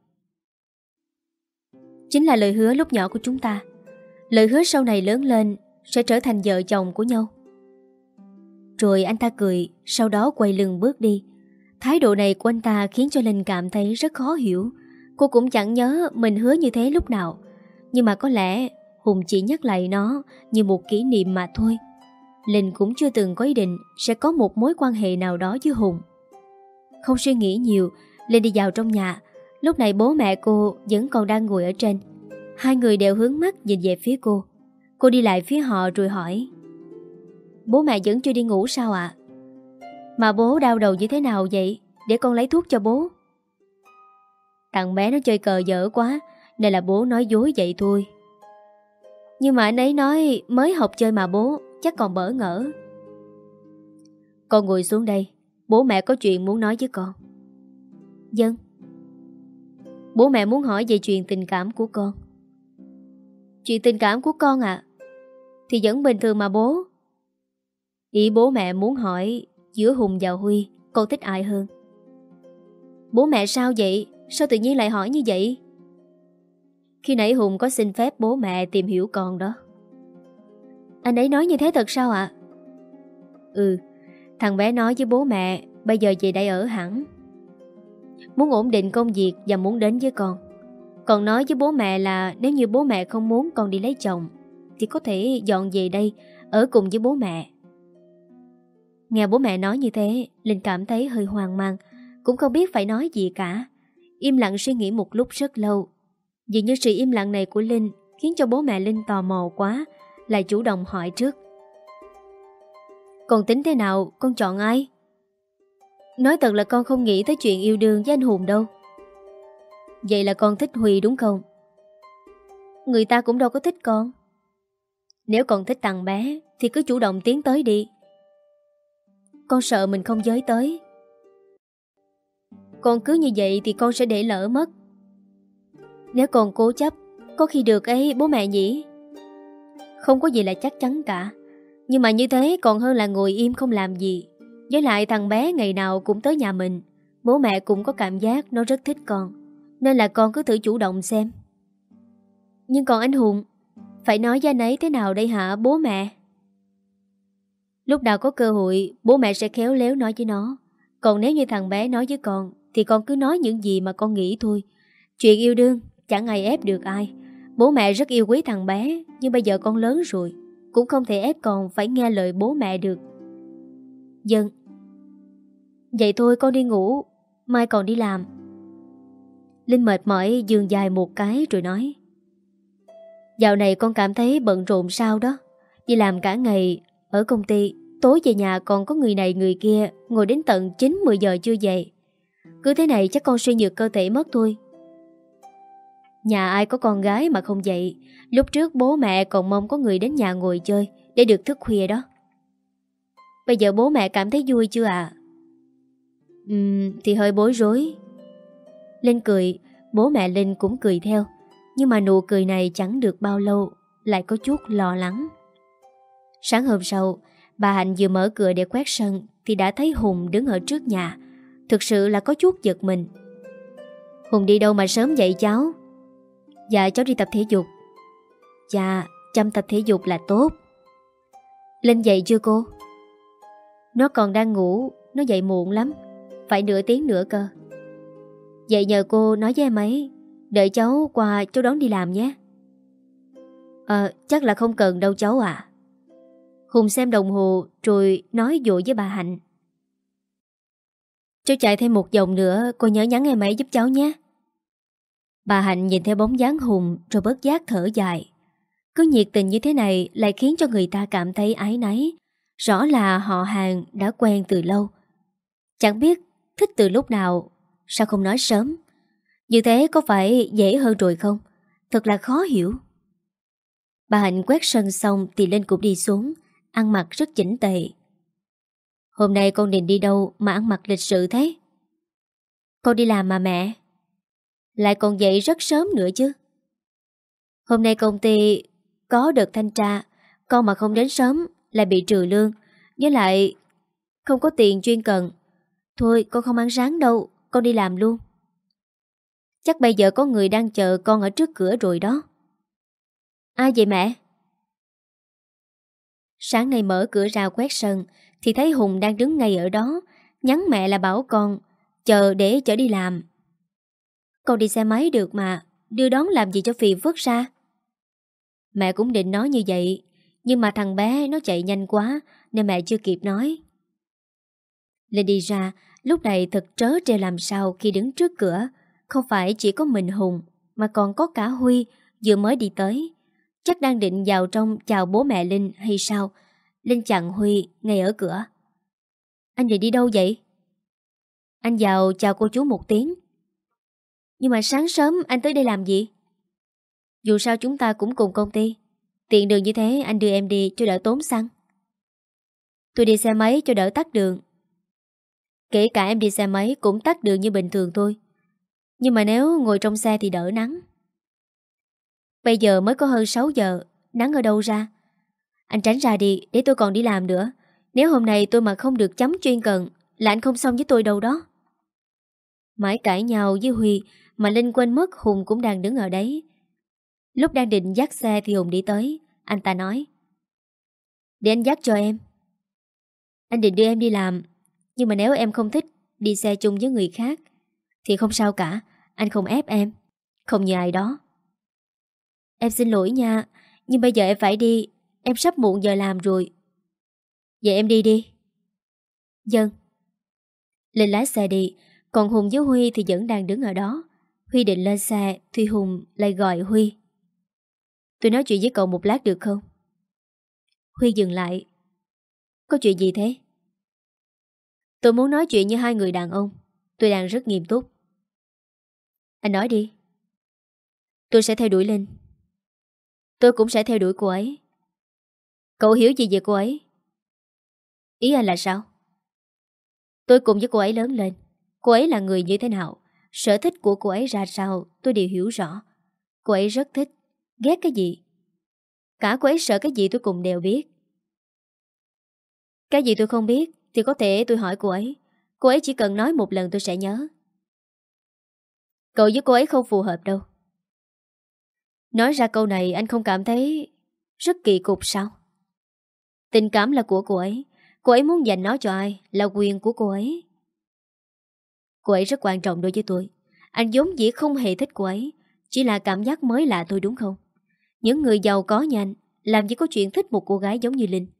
Chính là lời hứa lúc nhỏ của chúng ta. Lời hứa sau này lớn lên sẽ trở thành vợ chồng của nhau. Rồi anh ta cười, sau đó quay lưng bước đi. Thái độ này của anh ta khiến cho Linh cảm thấy rất khó hiểu. Cô cũng chẳng nhớ mình hứa như thế lúc nào. Nhưng mà có lẽ Hùng chỉ nhắc lại nó như một kỷ niệm mà thôi. Linh cũng chưa từng có ý định sẽ có một mối quan hệ nào đó với Hùng. Không suy nghĩ nhiều, Linh đi vào trong nhà. Lúc này bố mẹ cô vẫn còn đang ngồi ở trên. Hai người đều hướng mắt nhìn về phía cô. Cô đi lại phía họ rồi hỏi: bố mẹ vẫn chưa đi ngủ sao ạ? Mà bố đau đầu như thế nào vậy? Để con lấy thuốc cho bố. Thằng bé nó chơi cờ dở quá, nên là bố nói dối vậy thôi. Nhưng mà anh ấy nói mới học chơi mà bố, chắc còn bỡ ngỡ. Con ngồi xuống đây, bố mẹ có chuyện muốn nói với con. Dân. Bố mẹ muốn hỏi về chuyện tình cảm của con. Chuyện tình cảm của con à? Thì vẫn bình thường mà bố. Ý bố mẹ muốn hỏi giữa Hùng và Huy, con thích ai hơn? Bố mẹ sao vậy? Sao tự nhiên lại hỏi như vậy? Khi nãy Hùng có xin phép bố mẹ tìm hiểu con đó. Anh ấy nói như thế thật sao ạ? Ừ, thằng bé nói với bố mẹ bây giờ về đây ở hẳn, muốn ổn định công việc và muốn đến với con. Còn nói với bố mẹ là nếu như bố mẹ không muốn con đi lấy chồng thì có thể dọn về đây ở cùng với bố mẹ. Nghe bố mẹ nói như thế, Linh cảm thấy hơi hoang mang, cũng không biết phải nói gì cả. Im lặng suy nghĩ một lúc rất lâu. Dường như sự im lặng này của Linh khiến cho bố mẹ Linh tò mò quá, lại chủ động hỏi trước. Con tính thế nào, con chọn ai? Nói thật là con không nghĩ tới chuyện yêu đương với anh Hùng đâu. Vậy là con thích Huy đúng không? Người ta cũng đâu có thích con. Nếu con thích thằng bé thì cứ chủ động tiến tới đi. Con sợ mình không giới tới. Con cứ như vậy thì con sẽ để lỡ mất. Nếu con cố chấp, có khi được ấy bố mẹ nhỉ? Không có gì là chắc chắn cả. Nhưng mà như thế còn hơn là ngồi im không làm gì. Với lại thằng bé ngày nào cũng tới nhà mình, bố mẹ cũng có cảm giác nó rất thích con. Nên là con cứ thử chủ động xem. Nhưng còn anh Hùng, phải nói với anh ấy thế nào đây hả bố mẹ? Lúc nào có cơ hội, bố mẹ sẽ khéo léo nói với nó. Còn nếu như thằng bé nói với con, thì con cứ nói những gì mà con nghĩ thôi. Chuyện yêu đương chẳng ai ép được ai. Bố mẹ rất yêu quý thằng bé, nhưng bây giờ con lớn rồi, cũng không thể ép con phải nghe lời bố mẹ được. Dân. Vậy thôi con đi ngủ, mai còn đi làm. Linh mệt mỏi giường dài một cái rồi nói: Dạo này con cảm thấy bận rộn sao đó. Đi làm cả ngày ở công ty, tối về nhà còn có người này người kia, ngồi đến tận chín mười giờ chưa về. Cứ thế này chắc con suy nhược cơ thể mất thôi. Nhà ai có con gái mà không vậy. Lúc trước bố mẹ còn mong có người đến nhà ngồi chơi để được thức khuya đó. Bây giờ bố mẹ cảm thấy vui chưa ạ? À? Ừm, thì hơi bối rối. Linh cười, bố mẹ Linh cũng cười theo. Nhưng mà nụ cười này chẳng được bao lâu, lại có chút lo lắng. Sáng hôm sau, bà Hạnh vừa mở cửa để quét sân thì đã thấy Hùng đứng ở trước nhà. Thực sự là có chút giật mình. Hùng đi đâu mà sớm vậy cháu? Dạ cháu đi tập thể dục. Dạ, chăm tập thể dục là tốt. Linh dậy chưa cô? Nó còn đang ngủ, nó dậy muộn lắm, phải nửa tiếng nữa cơ. Vậy nhờ cô nói với em ấy, đợi cháu qua cháu đón đi làm nhé. Ờ, chắc là không cần đâu cháu ạ. Hùng xem đồng hồ rồi nói dội với bà Hạnh: Cháu chạy thêm một vòng nữa, cô nhớ nhắn em ấy giúp cháu nhé. Bà Hạnh nhìn theo bóng dáng Hùng rồi bớt giác thở dài. Cứ nhiệt tình như thế này lại khiến cho người ta cảm thấy áy náy. Rõ là họ hàng đã quen từ lâu. Chẳng biết thích từ lúc nào, sao không nói sớm? Như thế có phải dễ hơn rồi không? Thật là khó hiểu. Bà Hạnh quét sân xong thì Linh cũng đi xuống, ăn mặc rất chỉnh tề. Hôm nay con định đi đâu mà ăn mặc lịch sự thế? Con đi làm mà mẹ. Lại còn dậy rất sớm nữa chứ. Hôm nay công ty có đợt thanh tra, con mà không đến sớm lại bị trừ lương. Với lại không có tiền chuyên cần. Thôi con không ăn sáng đâu, con đi làm luôn. Chắc bây giờ có người đang chờ con ở trước cửa rồi đó. Ai vậy mẹ? Sáng nay mở cửa ra quét sân thì thấy Hùng đang đứng ngay ở đó, nhắn mẹ là bảo con chờ để chở đi làm. Con đi xe máy được mà, đưa đón làm gì cho phiền phức ra. Mẹ cũng định nói như vậy, nhưng mà thằng bé nó chạy nhanh quá nên mẹ chưa kịp nói. Lên đi ra, lúc này thật trớ trêu làm sao khi đứng trước cửa. Không phải chỉ có mình Hùng mà còn có cả Huy vừa mới đi tới. Chắc đang định vào trong chào bố mẹ Linh hay sao. Linh chặn Huy ngay ở cửa. Anh định đi đâu vậy? Anh vào chào cô chú một tiếng. Nhưng mà sáng sớm anh tới đây làm gì? Dù sao chúng ta cũng cùng công ty, tiện đường như thế anh đưa em đi cho đỡ tốn xăng. Tôi đi xe máy cho đỡ tắc đường. Kể cả em đi xe máy cũng tắc đường như bình thường thôi. Nhưng mà nếu ngồi trong xe thì đỡ nắng. Bây giờ mới có hơn sáu giờ, nắng ở đâu ra? Anh tránh ra đi để tôi còn đi làm nữa. Nếu hôm nay tôi mà không được chấm chuyên cần là anh không xong với tôi đâu đó. Mãi cãi nhau với Huy mà Linh quên mất Hùng cũng đang đứng ở đấy. Lúc đang định dắt xe thì Hùng đi tới. Anh ta nói: Để anh dắt cho em. Anh định đưa em đi làm, nhưng mà nếu em không thích đi xe chung với người khác thì không sao cả. Anh không ép em, không như ai đó. Em xin lỗi nha, nhưng bây giờ em phải đi. Em sắp muộn giờ làm rồi. Vậy em đi đi. Dân. Linh lái xe đi, còn Hùng với Huy thì vẫn đang đứng ở đó. Huy định lên xe thì Hùng lại gọi Huy: Tôi nói chuyện với cậu một lát được không? Huy dừng lại. Có chuyện gì thế? Tôi muốn nói chuyện như hai người đàn ông. Tôi đang rất nghiêm túc. Anh nói đi. Tôi sẽ theo đuổi Linh. Tôi cũng sẽ theo đuổi cô ấy. Cậu hiểu gì về cô ấy? Ý anh là sao? Tôi cùng với cô ấy lớn lên, Cô ấy là người như thế nào, sở thích của cô ấy ra sao, tôi đều hiểu rõ. Cô ấy rất thích, ghét cái gì, cả cô ấy sợ cái gì tôi cũng đều biết. Cái gì tôi không biết thì có thể tôi hỏi cô ấy. Cô ấy chỉ cần nói một lần tôi sẽ nhớ. Cậu với cô ấy không phù hợp đâu. Nói ra câu này anh không cảm thấy rất kỳ cục sao? Tình cảm là của cô ấy. Cô ấy muốn dành nó cho ai là quyền của cô ấy. Cô ấy rất quan trọng đối với tôi. Anh vốn dĩ không hề thích cô ấy, chỉ là cảm giác mới lạ thôi đúng không? Những người giàu có như anh làm gì có chuyện thích một cô gái giống như Linh.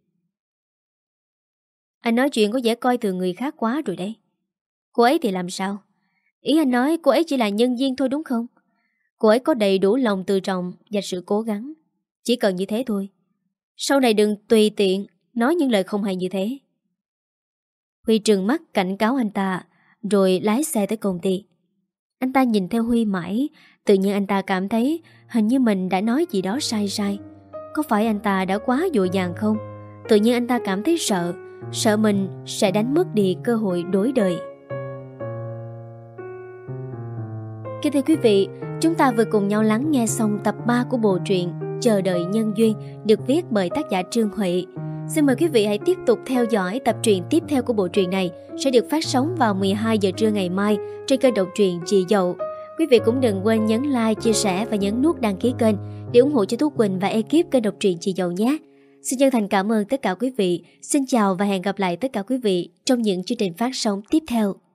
Anh nói chuyện có vẻ coi thường người khác quá rồi đấy. Cô ấy thì làm sao? Ý anh nói cô ấy chỉ là nhân viên thôi đúng không? Cô ấy có đầy đủ lòng tự trọng và sự cố gắng. Chỉ cần như thế thôi. Sau này đừng tùy tiện nói những lời không hay như thế. Huy trừng mắt cảnh cáo anh ta, rồi lái xe tới công ty. Anh ta nhìn theo Huy mãi. Tự nhiên anh ta cảm thấy hình như mình đã nói gì đó sai sai. Có phải anh ta đã quá vội vàng không? Tự nhiên anh ta cảm thấy sợ. Sợ mình sẽ đánh mất đi cơ hội đổi đời. Kính thưa quý vị, chúng ta vừa cùng nhau lắng nghe xong tập ba của bộ truyện Chờ đợi nhân duyên, được viết bởi tác giả Trương Huệ. Xin mời quý vị hãy tiếp tục theo dõi tập truyện tiếp theo của bộ truyện này sẽ được phát sóng vào mười hai giờ trưa ngày mai trên kênh độc truyện Chị Dậu. Quý vị cũng đừng quên nhấn like, chia sẻ và nhấn nút đăng ký kênh để ủng hộ cho Tú Quỳnh và ekip kênh độc truyện Chị Dậu nhé. Xin chân thành cảm ơn tất cả quý vị. Xin chào và hẹn gặp lại tất cả quý vị trong những chương trình phát sóng tiếp theo.